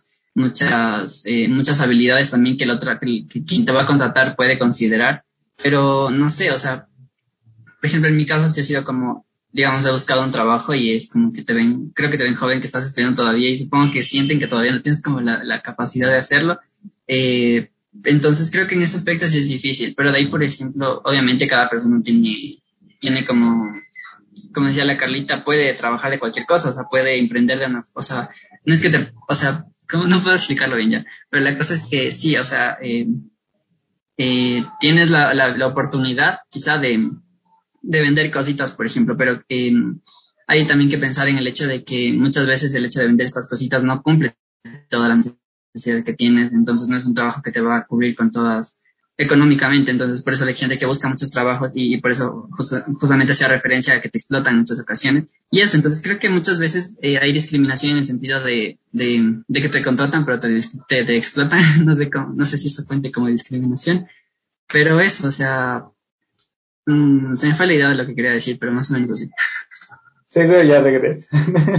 Speaker 8: muchas habilidades también que quien te va a contratar puede considerar, pero no sé, o sea, por ejemplo en mi caso sí ha sido como, digamos, he buscado un trabajo y es como que creo que te ven joven, que estás estudiando todavía y supongo que sienten que todavía no tienes como la capacidad de hacerlo. Entonces creo que en ese aspecto sí es difícil, pero de ahí, por ejemplo, obviamente cada persona tiene como decía la Carlita, puede trabajar de cualquier cosa, o sea, puede emprender o sea, no es que o sea, ¿cómo? No puedo explicarlo bien ya, pero la cosa es que sí, o sea, tienes la oportunidad quizá de vender cositas, por ejemplo, pero hay también que pensar en el hecho de que muchas veces el hecho de vender estas cositas no cumple toda la necesidad que tienes, entonces no es un trabajo que te va a cubrir con todas económicamente, entonces por eso hay gente que busca muchos trabajos y por eso justamente hacía referencia a que te explotan en muchas ocasiones. Y eso, entonces creo que muchas veces hay discriminación en el sentido de que te contratan pero te explotan, no sé si eso cuente como discriminación, pero eso, o sea, se me fue la idea de lo que quería decir, pero más o menos así.
Speaker 6: Seguro ya regreso.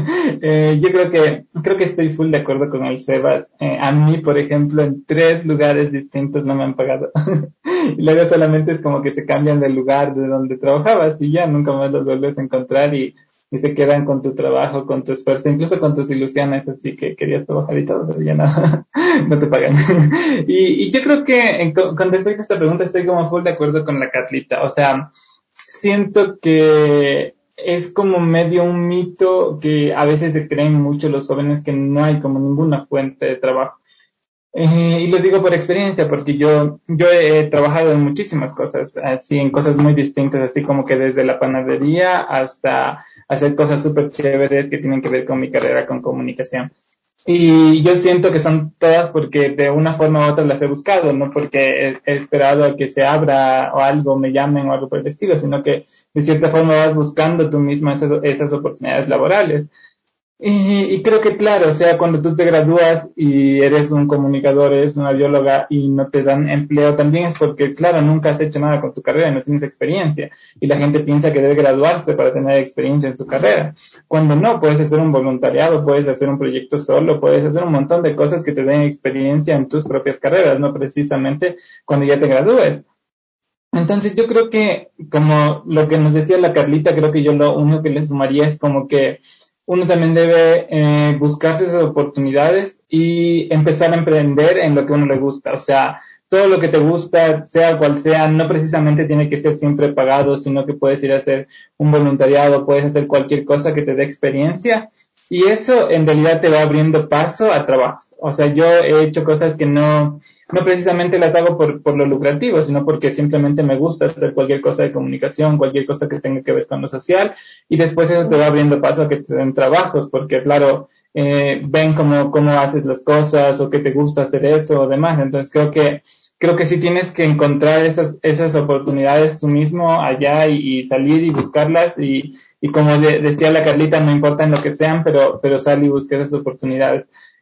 Speaker 6: Yo creo que estoy full de acuerdo con el Sebas. A mí, por ejemplo, en 3 lugares distintos no me han pagado. Y luego solamente es como que se cambian del lugar de donde trabajabas y ya nunca más los vuelves a encontrar y se quedan con tu trabajo, con tu esfuerzo, incluso con tus ilusiones, así que querías trabajar y todo, pero ya no, no te pagan. Y yo creo que con respecto a esta pregunta estoy como full de acuerdo con la Carlita. O sea, siento que es como medio un mito que a veces se creen mucho los jóvenes que no hay como ninguna fuente de trabajo. Y lo digo por experiencia, porque yo he trabajado en muchísimas cosas, así en cosas muy distintas, así como que desde la panadería hasta hacer cosas súper chéveres que tienen que ver con mi carrera con comunicación. Y yo siento que son todas porque de una forma u otra las he buscado, no porque he esperado a que se abra o algo, me llamen o algo por el estilo, sino que de cierta forma vas buscando tú mismo esas oportunidades laborales. Y creo que claro, o sea, cuando tú te gradúas y eres un comunicador, eres una bióloga y no te dan empleo, también es porque, claro, nunca has hecho nada con tu carrera y no tienes experiencia. Y la gente piensa que debe graduarse para tener experiencia en su carrera. Cuando no, puedes hacer un voluntariado, puedes hacer un proyecto solo, puedes hacer un montón de cosas que te den experiencia en tus propias carreras, no precisamente cuando ya te gradúes. Entonces yo creo que, como lo que nos decía la Carlita, creo que yo lo único que le sumaría es como que uno también debe buscarse esas oportunidades y empezar a emprender en lo que a uno le gusta. O sea, todo lo que te gusta, sea cual sea, no precisamente tiene que ser siempre pagado, sino que puedes ir a hacer un voluntariado, puedes hacer cualquier cosa que te dé experiencia. Y eso en realidad te va abriendo paso a trabajos. O sea, yo he hecho cosas que no precisamente las hago por lo lucrativo, sino porque simplemente me gusta hacer cualquier cosa de comunicación, cualquier cosa que tenga que ver con lo social, y después eso te va abriendo paso a que te den trabajos, porque claro, ven cómo haces las cosas o que te gusta hacer eso o demás. Entonces creo que sí tienes que encontrar esas oportunidades tú mismo allá y salir y buscarlas y como decía la Carlita, no importa en lo que sean, pero sal y busca esas oportunidades.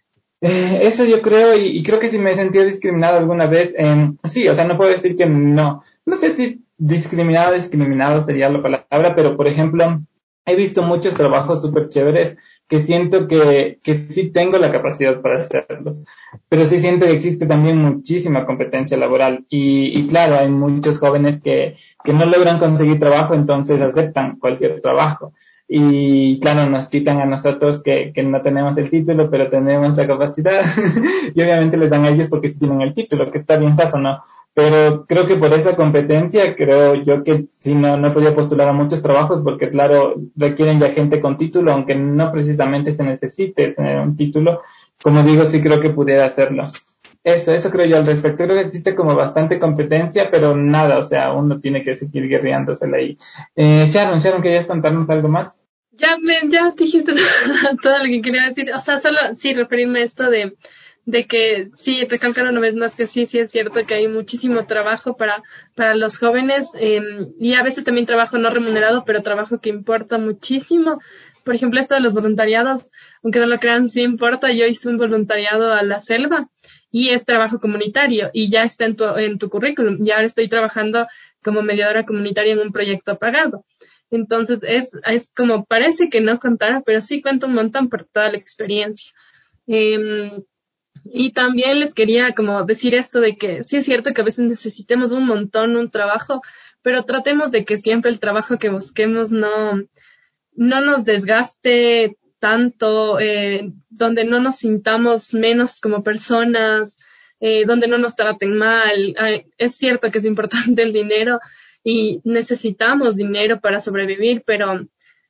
Speaker 6: Eso yo creo, y creo que si me he sentido discriminado alguna vez, sí, o sea, no puedo decir que no. No sé si discriminado sería la palabra, pero por ejemplo, he visto muchos trabajos súper chéveres que siento que sí tengo la capacidad para hacerlos, pero sí siento que existe también muchísima competencia laboral y claro, hay muchos jóvenes que no logran conseguir trabajo, entonces aceptan cualquier trabajo. Y claro, nos quitan a nosotros que no tenemos el título, pero tenemos la capacidad. Y obviamente les dan a ellos porque sí tienen el título, que está bien saso, ¿no? Pero creo que por esa competencia, creo yo que sí no he podido postular a muchos trabajos porque claro, requieren ya gente con título, aunque no precisamente se necesite tener un título. Como digo, sí creo que pudiera hacerlo. Eso creo yo al respecto. Creo que existe como bastante competencia, pero nada, o sea, uno tiene que seguir guerreándosela ahí. Sharon, ¿querías contarnos algo más?
Speaker 5: Ya dijiste todo lo que quería decir. O sea, solo sí referirme a esto de que sí, recalcar una vez más que sí es cierto que hay muchísimo trabajo para los jóvenes y a veces también trabajo no remunerado, pero trabajo que importa muchísimo. Por ejemplo, esto de los voluntariados, aunque no lo crean, sí importa. Yo hice un voluntariado a la selva y es trabajo comunitario y ya está en tu currículum. Y ahora estoy trabajando como mediadora comunitaria en un proyecto pagado. Entonces es como, parece que no contara, pero sí cuenta un montón por toda la experiencia. Y también les quería como decir esto de que sí es cierto que a veces necesitemos un montón un trabajo, pero tratemos de que siempre el trabajo que busquemos no nos desgaste tanto, donde no nos sintamos menos como personas, donde no nos traten mal. Es cierto que es importante el dinero y necesitamos dinero para sobrevivir, pero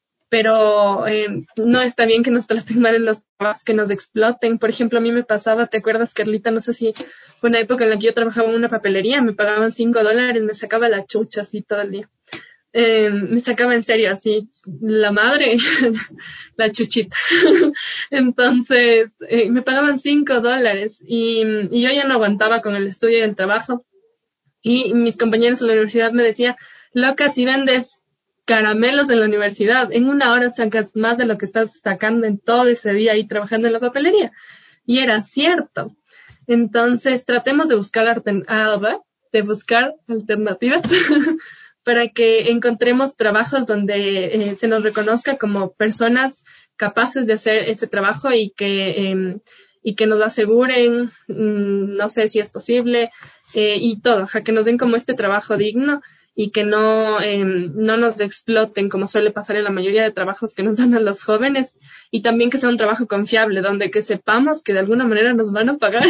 Speaker 5: no está bien que nos traten mal en los trabajos, que nos exploten. Por ejemplo, a mí me pasaba, ¿te acuerdas, Carlita? No sé si fue una época en la que yo trabajaba en una papelería, me pagaban $5, me sacaba la chucha así todo el día. me sacaba en serio así, la madre, la chuchita. Entonces, me pagaban $5 y yo ya no aguantaba con el estudio y el trabajo. Y mis compañeros de la universidad me decían, loca, si vendes caramelos en la universidad, en 1 hora sacas más de lo que estás sacando en todo ese día ahí trabajando en la papelería. Y era cierto. Entonces, tratemos de buscar alternativas para que encontremos trabajos donde se nos reconozca como personas capaces de hacer ese trabajo y que nos aseguren, no sé si es posible, y todo, que nos den como este trabajo digno y que no nos exploten como suele pasar en la mayoría de trabajos que nos dan a los jóvenes, y también que sea un trabajo confiable donde que sepamos que de alguna manera nos van a pagar,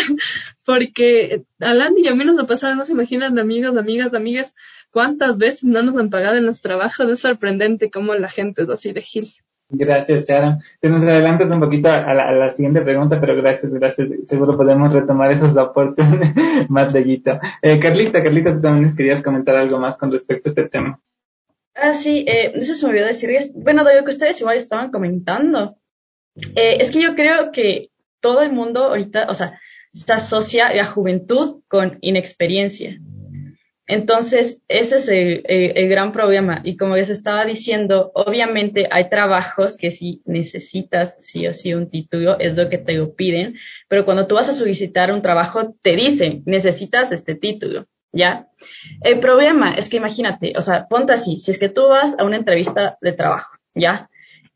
Speaker 5: porque a Landy y a mí nos ha pasado, no se imaginan, amigos, amigas, cuántas veces no nos han pagado en los trabajos. Es sorprendente cómo la gente es así de gil.
Speaker 6: Gracias, Sharon. Te nos adelantas un poquito a la siguiente pregunta, pero gracias. Seguro podemos retomar esos aportes más bellito. Carlita, tú también nos querías comentar algo más con respecto a este tema.
Speaker 7: Sí, eso se me olvidó decirles. Bueno, de lo que ustedes igual estaban comentando, es que yo creo que todo el mundo ahorita, o sea, se asocia la juventud con inexperiencia. Entonces, ese es el gran problema. Y como les estaba diciendo, obviamente hay trabajos que si necesitas sí o sí un título, es lo que te lo piden, pero cuando tú vas a solicitar un trabajo, te dicen, necesitas este título, ¿ya? El problema es que imagínate, o sea, ponte así, si es que tú vas a una entrevista de trabajo, ¿ya?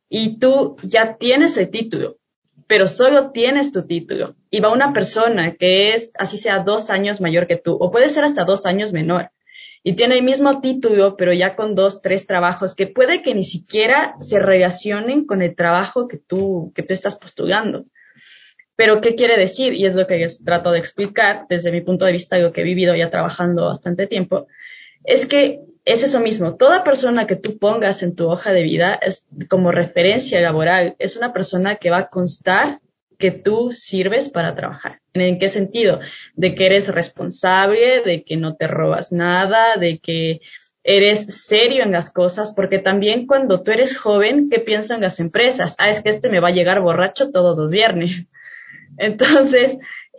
Speaker 7: Y tú ya tienes el título, pero solo tienes tu título, y va una persona que es, así sea, 2 años mayor que tú, o puede ser hasta 2 años menor, y tiene el mismo título, pero ya con 2, 3 trabajos, que puede que ni siquiera se relacionen con el trabajo que tú estás postulando. Pero, ¿qué quiere decir? Y es lo que les trato de explicar desde mi punto de vista, lo que he vivido ya trabajando bastante tiempo, es que es eso mismo. Toda persona que tú pongas en tu hoja de vida es como referencia laboral, es una persona que va a constar que tú sirves para trabajar. ¿En qué sentido? De que eres responsable, de que no te robas nada, de que eres serio en las cosas, porque también cuando tú eres joven, ¿qué piensan las empresas? Es que me va a llegar borracho todos los viernes. Entonces,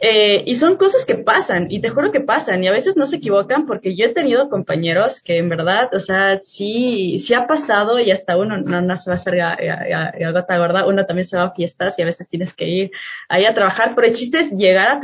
Speaker 7: y son cosas que pasan, y te juro que pasan, y a veces no se equivocan, porque yo he tenido compañeros que en verdad, o sea, sí ha pasado, y hasta uno no se va a hacer la gota gorda, uno también se va a fiestas, y a veces tienes que ir ahí a trabajar, pero el chiste es llegar a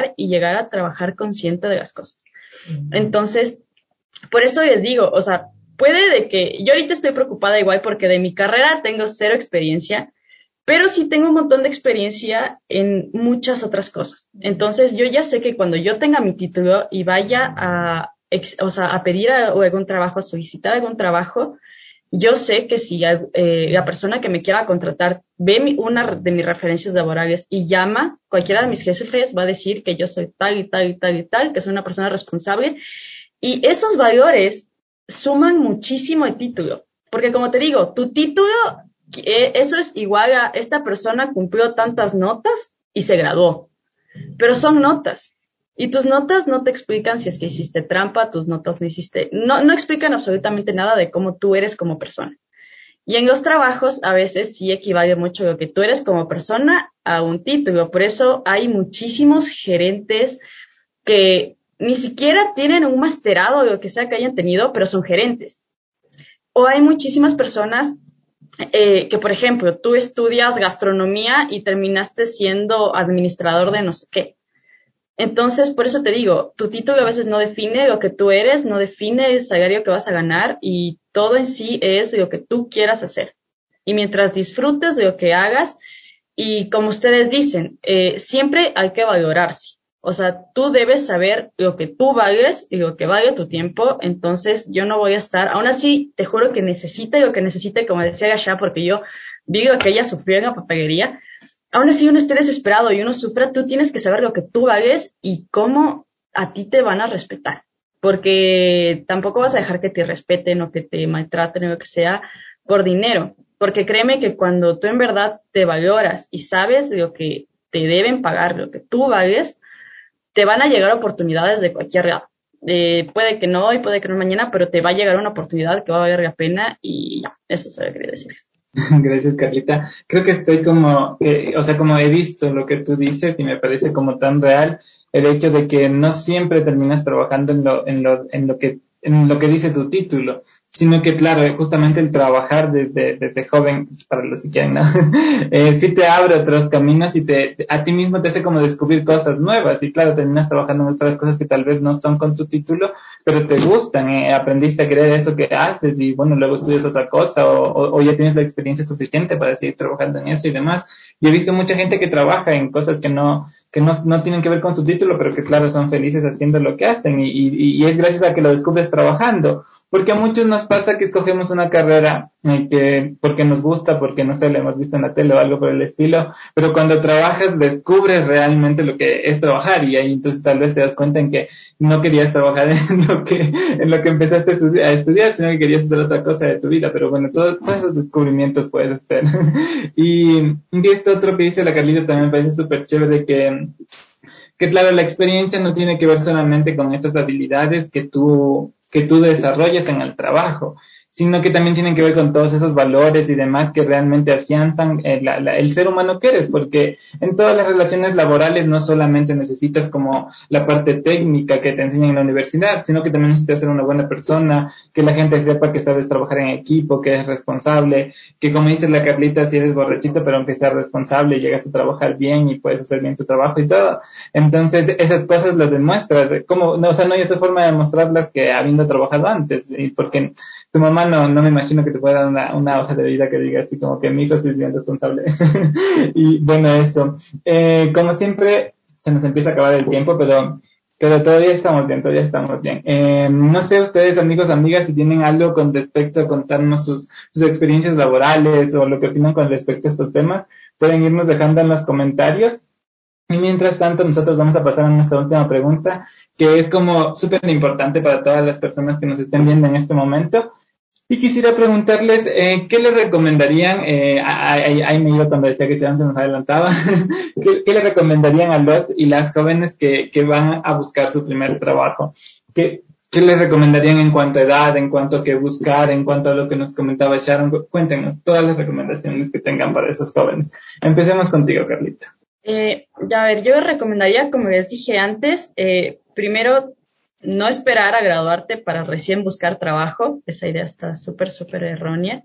Speaker 7: trabajar consciente de las cosas. Entonces, por eso les digo, o sea, puede de que, yo ahorita estoy preocupada igual, porque de mi carrera tengo 0 experiencia, pero sí tengo un montón de experiencia en muchas otras cosas. Entonces, yo ya sé que cuando yo tenga mi título y vaya a pedir algún trabajo, a solicitar algún trabajo, yo sé que si la persona que me quiera contratar ve una de mis referencias laborales y llama, cualquiera de mis jefes va a decir que yo soy tal y tal y tal y tal, que soy una persona responsable. Y esos valores suman muchísimo el título. Porque como te digo, tu título, eso es igual a esta persona cumplió tantas notas y se graduó, pero son notas, y tus notas no te explican si es que hiciste trampa, tus notas no explican absolutamente nada de cómo tú eres como persona. Y en los trabajos a veces sí equivale mucho lo que tú eres como persona a un título. Por eso hay muchísimos gerentes que ni siquiera tienen un masterado o lo que sea que hayan tenido, pero son gerentes. O hay muchísimas personas que, por ejemplo, tú estudias gastronomía y terminaste siendo administrador de no sé qué. Entonces, por eso te digo, tu título a veces no define lo que tú eres, no define el salario que vas a ganar, y todo en sí es lo que tú quieras hacer. Y mientras disfrutes de lo que hagas, y como ustedes dicen, siempre hay que valorarse. O sea, tú debes saber lo que tú vales y lo que vale tu tiempo. Entonces, yo no voy a estar, aún así, te juro que necesite lo que necesite, como decía Gasha, porque yo vi lo que ella sufrió en la papelería. Aún así, uno esté desesperado y uno sufra, tú tienes que saber lo que tú vales y cómo a ti te van a respetar. Porque tampoco vas a dejar que te respeten o que te maltraten o lo que sea por dinero. Porque créeme que cuando tú en verdad te valoras y sabes lo que te deben pagar, lo que tú vales, te van a llegar oportunidades de cualquier lado. puede que no y puede que no mañana, pero te va a llegar una oportunidad que va a valer la pena y ya, eso es lo que quería decir.
Speaker 6: Gracias, Carlita. Creo que estoy como, o sea, como he visto lo que tú dices y me parece como tan real el hecho de que no siempre terminas trabajando en lo que dice tu título, sino que, claro, justamente el trabajar desde joven, para los que quieren, ¿no? Sí te abre otros caminos y a ti mismo te hace como descubrir cosas nuevas y, claro, terminas trabajando en otras cosas que tal vez no son con tu título, pero te gustan, aprendiste a querer eso que haces y, bueno, luego estudias otra cosa o ya tienes la experiencia suficiente para seguir trabajando en eso y demás. Yo he visto mucha gente que trabaja en cosas que no tienen que ver con su título, pero que, claro, son felices haciendo lo que hacen y es gracias a que lo descubres trabajando. Porque a muchos nos pasa que escogemos una carrera porque nos gusta, porque no sé, la hemos visto en la tele o algo por el estilo, pero cuando trabajas descubres realmente lo que es trabajar y ahí entonces tal vez te das cuenta en que no querías trabajar en lo que empezaste a estudiar, sino que querías hacer otra cosa de tu vida, pero bueno, todos esos descubrimientos puedes hacer. Y esto otro que dice la Carlita también me parece súper chévere que claro, la experiencia no tiene que ver solamente con esas habilidades que tú desarrollas en el trabajo, sino que también tienen que ver con todos esos valores y demás que realmente afianzan el ser humano que eres, porque en todas las relaciones laborales no solamente necesitas como la parte técnica que te enseñan en la universidad, sino que también necesitas ser una buena persona, que la gente sepa que sabes trabajar en equipo, que eres responsable, que como dice la Carlita, si eres borrachito, pero aunque seas responsable, llegas a trabajar bien y puedes hacer bien tu trabajo y todo. Entonces, esas cosas las demuestras, o sea, no hay otra forma de demostrarlas que habiendo trabajado antes, y porque tu mamá no me imagino que te pueda dar una hoja de vida que diga así como que mi hijo es bien responsable. Y bueno, eso. Como siempre, se nos empieza a acabar el tiempo, pero todavía estamos bien, no sé ustedes, amigos, amigas, si tienen algo con respecto a contarnos sus experiencias laborales o lo que opinan con respecto a estos temas, pueden irnos dejando en los comentarios. Y mientras tanto, nosotros vamos a pasar a nuestra última pregunta, que es como súper importante para todas las personas que nos estén viendo en este momento. Y quisiera preguntarles, ¿qué les recomendarían? Ahí me iba cuando decía que se nos adelantaba. ¿Qué le recomendarían a los y las jóvenes que van a buscar su primer trabajo? ¿Qué les recomendarían en cuanto a edad, en cuanto a qué buscar, en cuanto a lo que nos comentaba Sharon? Cuéntenos todas las recomendaciones que tengan para esos jóvenes. Empecemos contigo, Carlita.
Speaker 7: A ver, yo recomendaría, como les dije antes, primero no esperar a graduarte para recién buscar trabajo. Esa idea está súper errónea.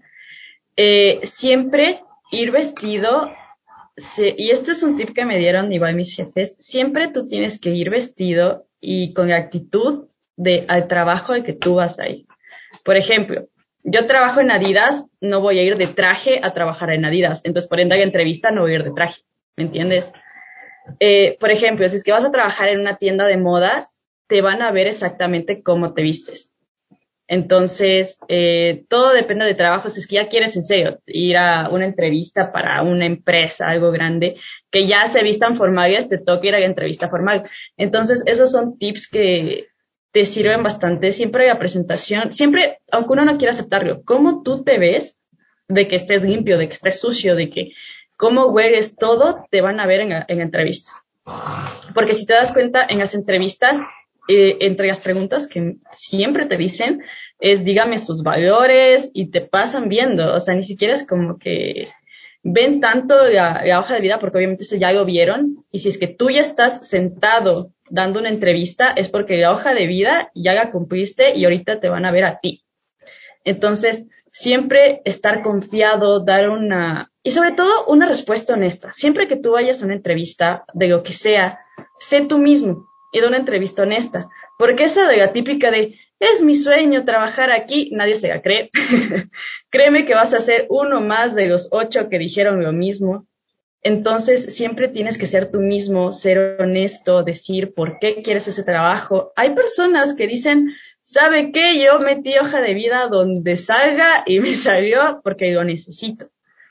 Speaker 7: Siempre ir vestido, y esto es un tip que me dieron igual mis jefes, siempre tú tienes que ir vestido y con actitud al trabajo al que tú vas a ir. Por ejemplo, yo trabajo en Adidas, no voy a ir de traje a trabajar en Adidas, entonces por ende a la entrevista no voy a ir de traje, ¿me entiendes? Por ejemplo, si es que vas a trabajar en una tienda de moda, te van a ver exactamente cómo te vistes. Entonces, todo depende de trabajo. Si es que ya quieres en serio ir a una entrevista para una empresa, algo grande, que ya se vistan formales, te toca ir a la entrevista formal. Entonces, esos son tips que te sirven bastante. Siempre la presentación, siempre, aunque uno no quiera aceptarlo, cómo tú te ves, de que estés limpio, de que estés sucio, de que cómo hueles, todo te van a ver en la entrevista. Porque si te das cuenta, en las entrevistas, entre las preguntas que siempre te dicen es dígame sus valores y te pasan viendo, o sea, ni siquiera es como que ven tanto la hoja de vida porque obviamente eso ya lo vieron y si es que tú ya estás sentado dando una entrevista es porque la hoja de vida ya la cumpliste y ahorita te van a ver a ti. Entonces, siempre estar confiado, y sobre todo una respuesta honesta. Siempre que tú vayas a una entrevista de lo que sea, sé tú mismo y da una entrevista honesta. Porque esa de la típica de, es mi sueño trabajar aquí, nadie se la cree. Créeme que vas a ser uno más de los 8 que dijeron lo mismo. Entonces, siempre tienes que ser tú mismo, ser honesto, decir por qué quieres ese trabajo. Hay personas que dicen, ¿sabe qué? Yo metí hoja de vida donde salga y me salió porque lo necesito.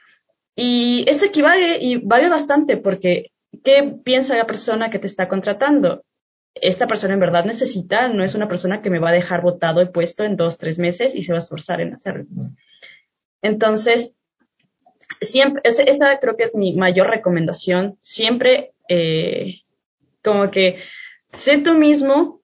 Speaker 7: Y eso equivale y vale bastante porque ¿qué piensa la persona que te está contratando? Esta persona en verdad necesita, no es una persona que me va a dejar botado y puesto en 2-3 meses y se va a esforzar en hacerlo. Entonces, siempre, esa creo que es mi mayor recomendación. Siempre como que sé tú mismo,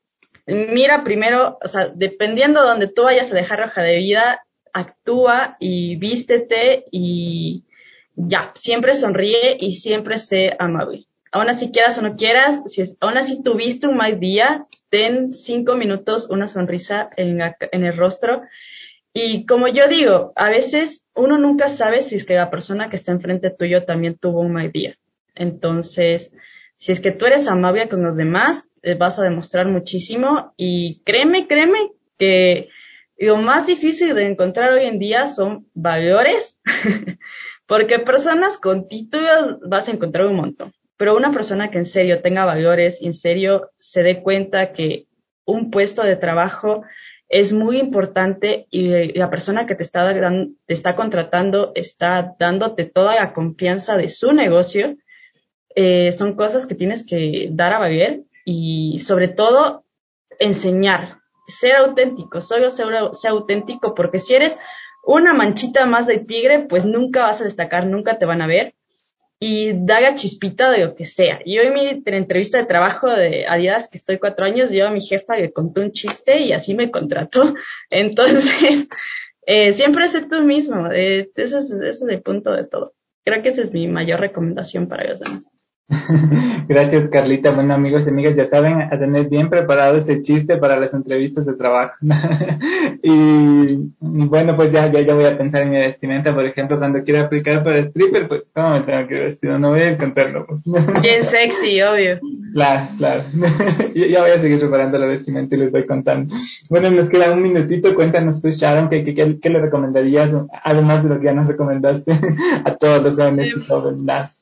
Speaker 7: mira primero, o sea, dependiendo de donde tú vayas a dejar la hoja de vida, actúa y vístete y ya, siempre sonríe y siempre sé amable. Aún así quieras o no quieras, aún así tuviste un mal día, ten 5 minutos una sonrisa en el rostro. Y como yo digo, a veces uno nunca sabe si es que la persona que está enfrente tuyo también tuvo un mal día. Entonces, si es que tú eres amable con los demás, vas a demostrar muchísimo y créeme que lo más difícil de encontrar hoy en día son valores, porque personas con títulos vas a encontrar un montón. Pero una persona que en serio tenga valores, en serio se dé cuenta que un puesto de trabajo es muy importante y la persona que te está contratando está dándote toda la confianza de su negocio, son cosas que tienes que dar a valer y sobre todo enseñar, ser auténtico, solo ser auténtico, porque si eres una manchita más de tigre, pues nunca vas a destacar, nunca te van a ver. Y da la chispita de lo que sea. Yo en mi entrevista de trabajo de Adidas, que estoy 4 años, yo a mi jefa le conté un chiste y así me contrató. Entonces, siempre sé tú mismo. Ese es el punto de todo. Creo que esa es mi mayor recomendación para los demás.
Speaker 6: Gracias, Carlita. Bueno, amigos y amigas, ya saben, a tener bien preparado ese chiste para las entrevistas de trabajo. Y bueno, pues ya voy a pensar en mi vestimenta. Por ejemplo, cuando quiera aplicar para stripper, pues cómo me tengo que vestir, no voy a encontrarlo.
Speaker 7: Bien sexy, obvio.
Speaker 6: Claro. Ya voy a seguir preparando la vestimenta y les voy contando. Bueno, nos queda un minutito. Cuéntanos tú, Sharon, ¿qué le recomendarías, además de lo que ya nos recomendaste, a todos los jóvenes y jóvenes?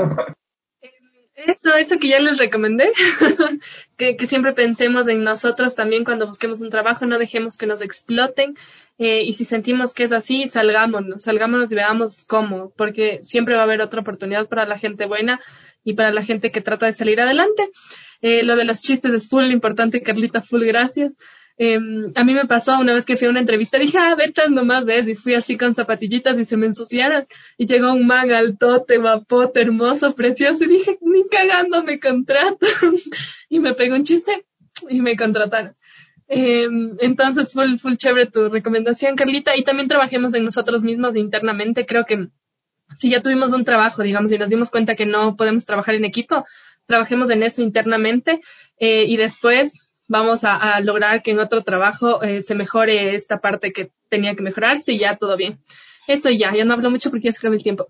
Speaker 5: Eso que ya les recomendé, que siempre pensemos en nosotros también cuando busquemos un trabajo, no dejemos que nos exploten, y si sentimos que es así, salgámonos y veamos cómo, porque siempre va a haber otra oportunidad para la gente buena y para la gente que trata de salir adelante. Lo de los chistes es full importante, Carlita, full gracias. A mí me pasó una vez que fui a una entrevista, dije, vete nomás, ¿ves? Y fui así con zapatillitas y se me ensuciaron. Y llegó un man altote, guapote, hermoso, precioso, y dije, ni cagando me contratan. Y me pegó un chiste y me contrataron. Entonces, full chévere tu recomendación, Carlita. Y también trabajemos en nosotros mismos internamente. Creo que si ya tuvimos un trabajo, digamos, y nos dimos cuenta que no podemos trabajar en equipo, trabajemos en eso internamente, y después vamos a lograr que en otro trabajo se mejore esta parte que tenía que mejorarse y ya todo bien. Eso ya no hablo mucho porque ya se acaba el tiempo.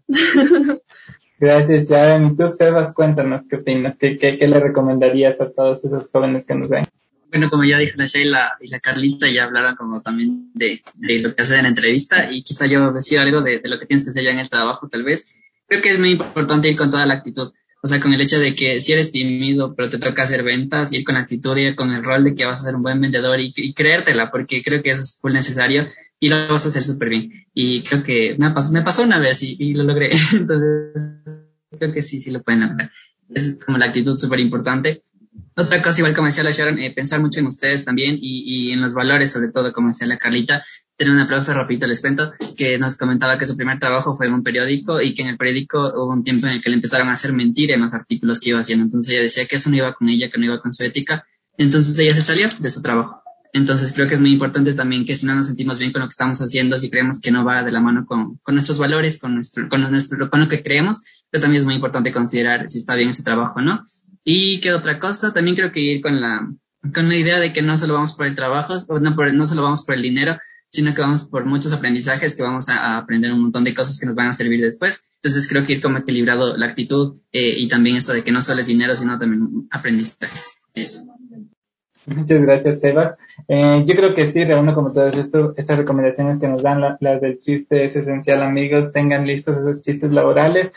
Speaker 6: Gracias, Sharon. Y tú, Sebas, cuéntanos qué opinas, qué le recomendarías a todos esos jóvenes que nos ven.
Speaker 8: Bueno, como ya dijo la Sheila y la Carlita, ya hablaron como también de lo que hacen en la entrevista, y quizá yo decía algo de lo que tienes que hacer ya en el trabajo, tal vez. Creo que es muy importante ir con toda la actitud. O sea, con el hecho de que si eres tímido, pero te toca hacer ventas, ir con la actitud y con el rol de que vas a ser un buen vendedor y creértela, porque creo que eso es muy necesario y lo vas a hacer súper bien. Y creo que me pasó una vez y lo logré. Entonces, creo que sí lo pueden lograr. Es como la actitud súper importante. Otra cosa, igual como decía la Sharon, pensar mucho en ustedes también y en los valores, sobre todo, como decía la Carlita. Tenía una profe, rapidito les cuento, que nos comentaba que su primer trabajo fue en un periódico y que en el periódico hubo un tiempo en el que le empezaron a hacer mentir en los artículos que iba haciendo. Entonces ella decía que eso no iba con ella, que no iba con su ética. Entonces ella se salió de su trabajo. Entonces creo que es muy importante también que si no nos sentimos bien con lo que estamos haciendo, si creemos que no va de la mano con nuestros valores, con lo que creemos, pero también es muy importante considerar si está bien ese trabajo o no. Y qué otra cosa, también creo que ir con la idea de que no solo vamos por el trabajo, o no solo vamos por el dinero, sino que vamos por muchos aprendizajes, que vamos a aprender un montón de cosas que nos van a servir después. Entonces creo que ir como equilibrado la actitud, y también esto de que no solo es dinero, sino también aprendizajes. Eso.
Speaker 6: Muchas gracias, Sebas. Yo creo que sí, reúno como todas estas recomendaciones que nos dan, las del chiste es esencial, amigos, tengan listos esos chistes laborales.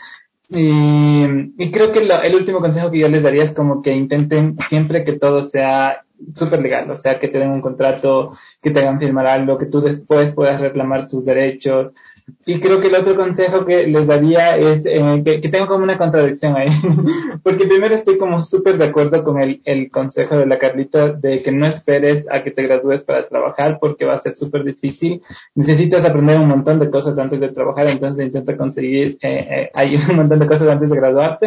Speaker 6: Y creo que el último consejo que yo les daría es como que intenten siempre que todo sea súper legal, o sea, que te den un contrato, que te hagan firmar algo, que tú después puedas reclamar tus derechos. Y creo que el otro consejo que les daría es que tengo como una contradicción ahí, porque primero estoy como súper de acuerdo con el consejo de la Carlita de que no esperes a que te gradúes para trabajar porque va a ser súper difícil, necesitas aprender un montón de cosas antes de trabajar, entonces intenta conseguir hay un montón de cosas antes de graduarte.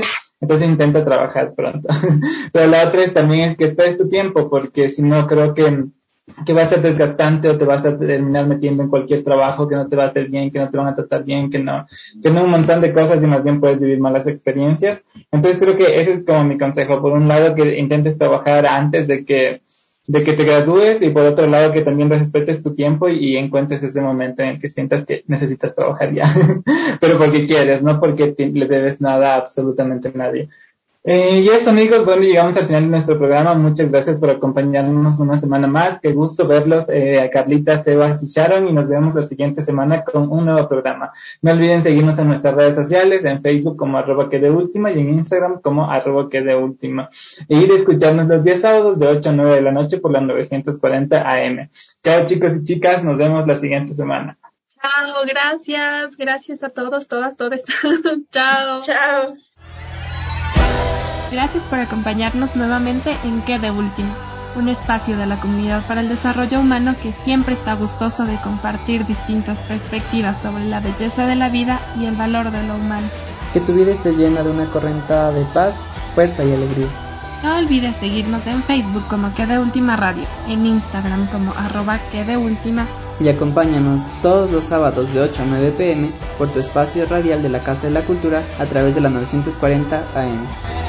Speaker 6: Entonces intenta trabajar pronto. Pero la otra es también que esperes tu tiempo, porque si no creo que va a ser desgastante o te vas a terminar metiendo en cualquier trabajo que no te va a hacer bien, que no te van a tratar bien, que no un montón de cosas y más bien puedes vivir malas experiencias. Entonces creo que ese es como mi consejo. Por un lado, que intentes trabajar antes de que te gradúes, y por otro lado que también respetes tu tiempo y encuentres ese momento en el que sientas que necesitas trabajar ya, pero porque quieres, no porque le debes nada a absolutamente nadie. Y eso, amigos, bueno, llegamos al final de nuestro programa. Muchas gracias por acompañarnos una semana más. Qué gusto verlos, a Carlita, Sebas y Sharon, y nos vemos la siguiente semana con un nuevo programa. No olviden seguirnos en nuestras redes sociales, en Facebook como @quedeultima y en Instagram como @quedeultima. Y de escucharnos los días sábados de 8 a 9 de la noche por la 940 AM. Chao, chicos y chicas, nos vemos la siguiente semana.
Speaker 5: Chao, gracias a todos, todas. Chao.
Speaker 7: Chao.
Speaker 5: Gracias por acompañarnos nuevamente en ¿Qué de último? Un espacio de la Comunidad para el Desarrollo Humano que siempre está gustoso de compartir distintas perspectivas sobre la belleza de la vida y el valor de lo humano.
Speaker 4: Que tu vida esté llena de una corriente de paz, fuerza y alegría.
Speaker 5: No olvides seguirnos en Facebook como ¿Qué de última radio? En Instagram como @quedeultima.
Speaker 4: Y acompáñanos todos los sábados de 8 a 9 pm por tu espacio radial de la Casa de la Cultura a través de la 940 AM.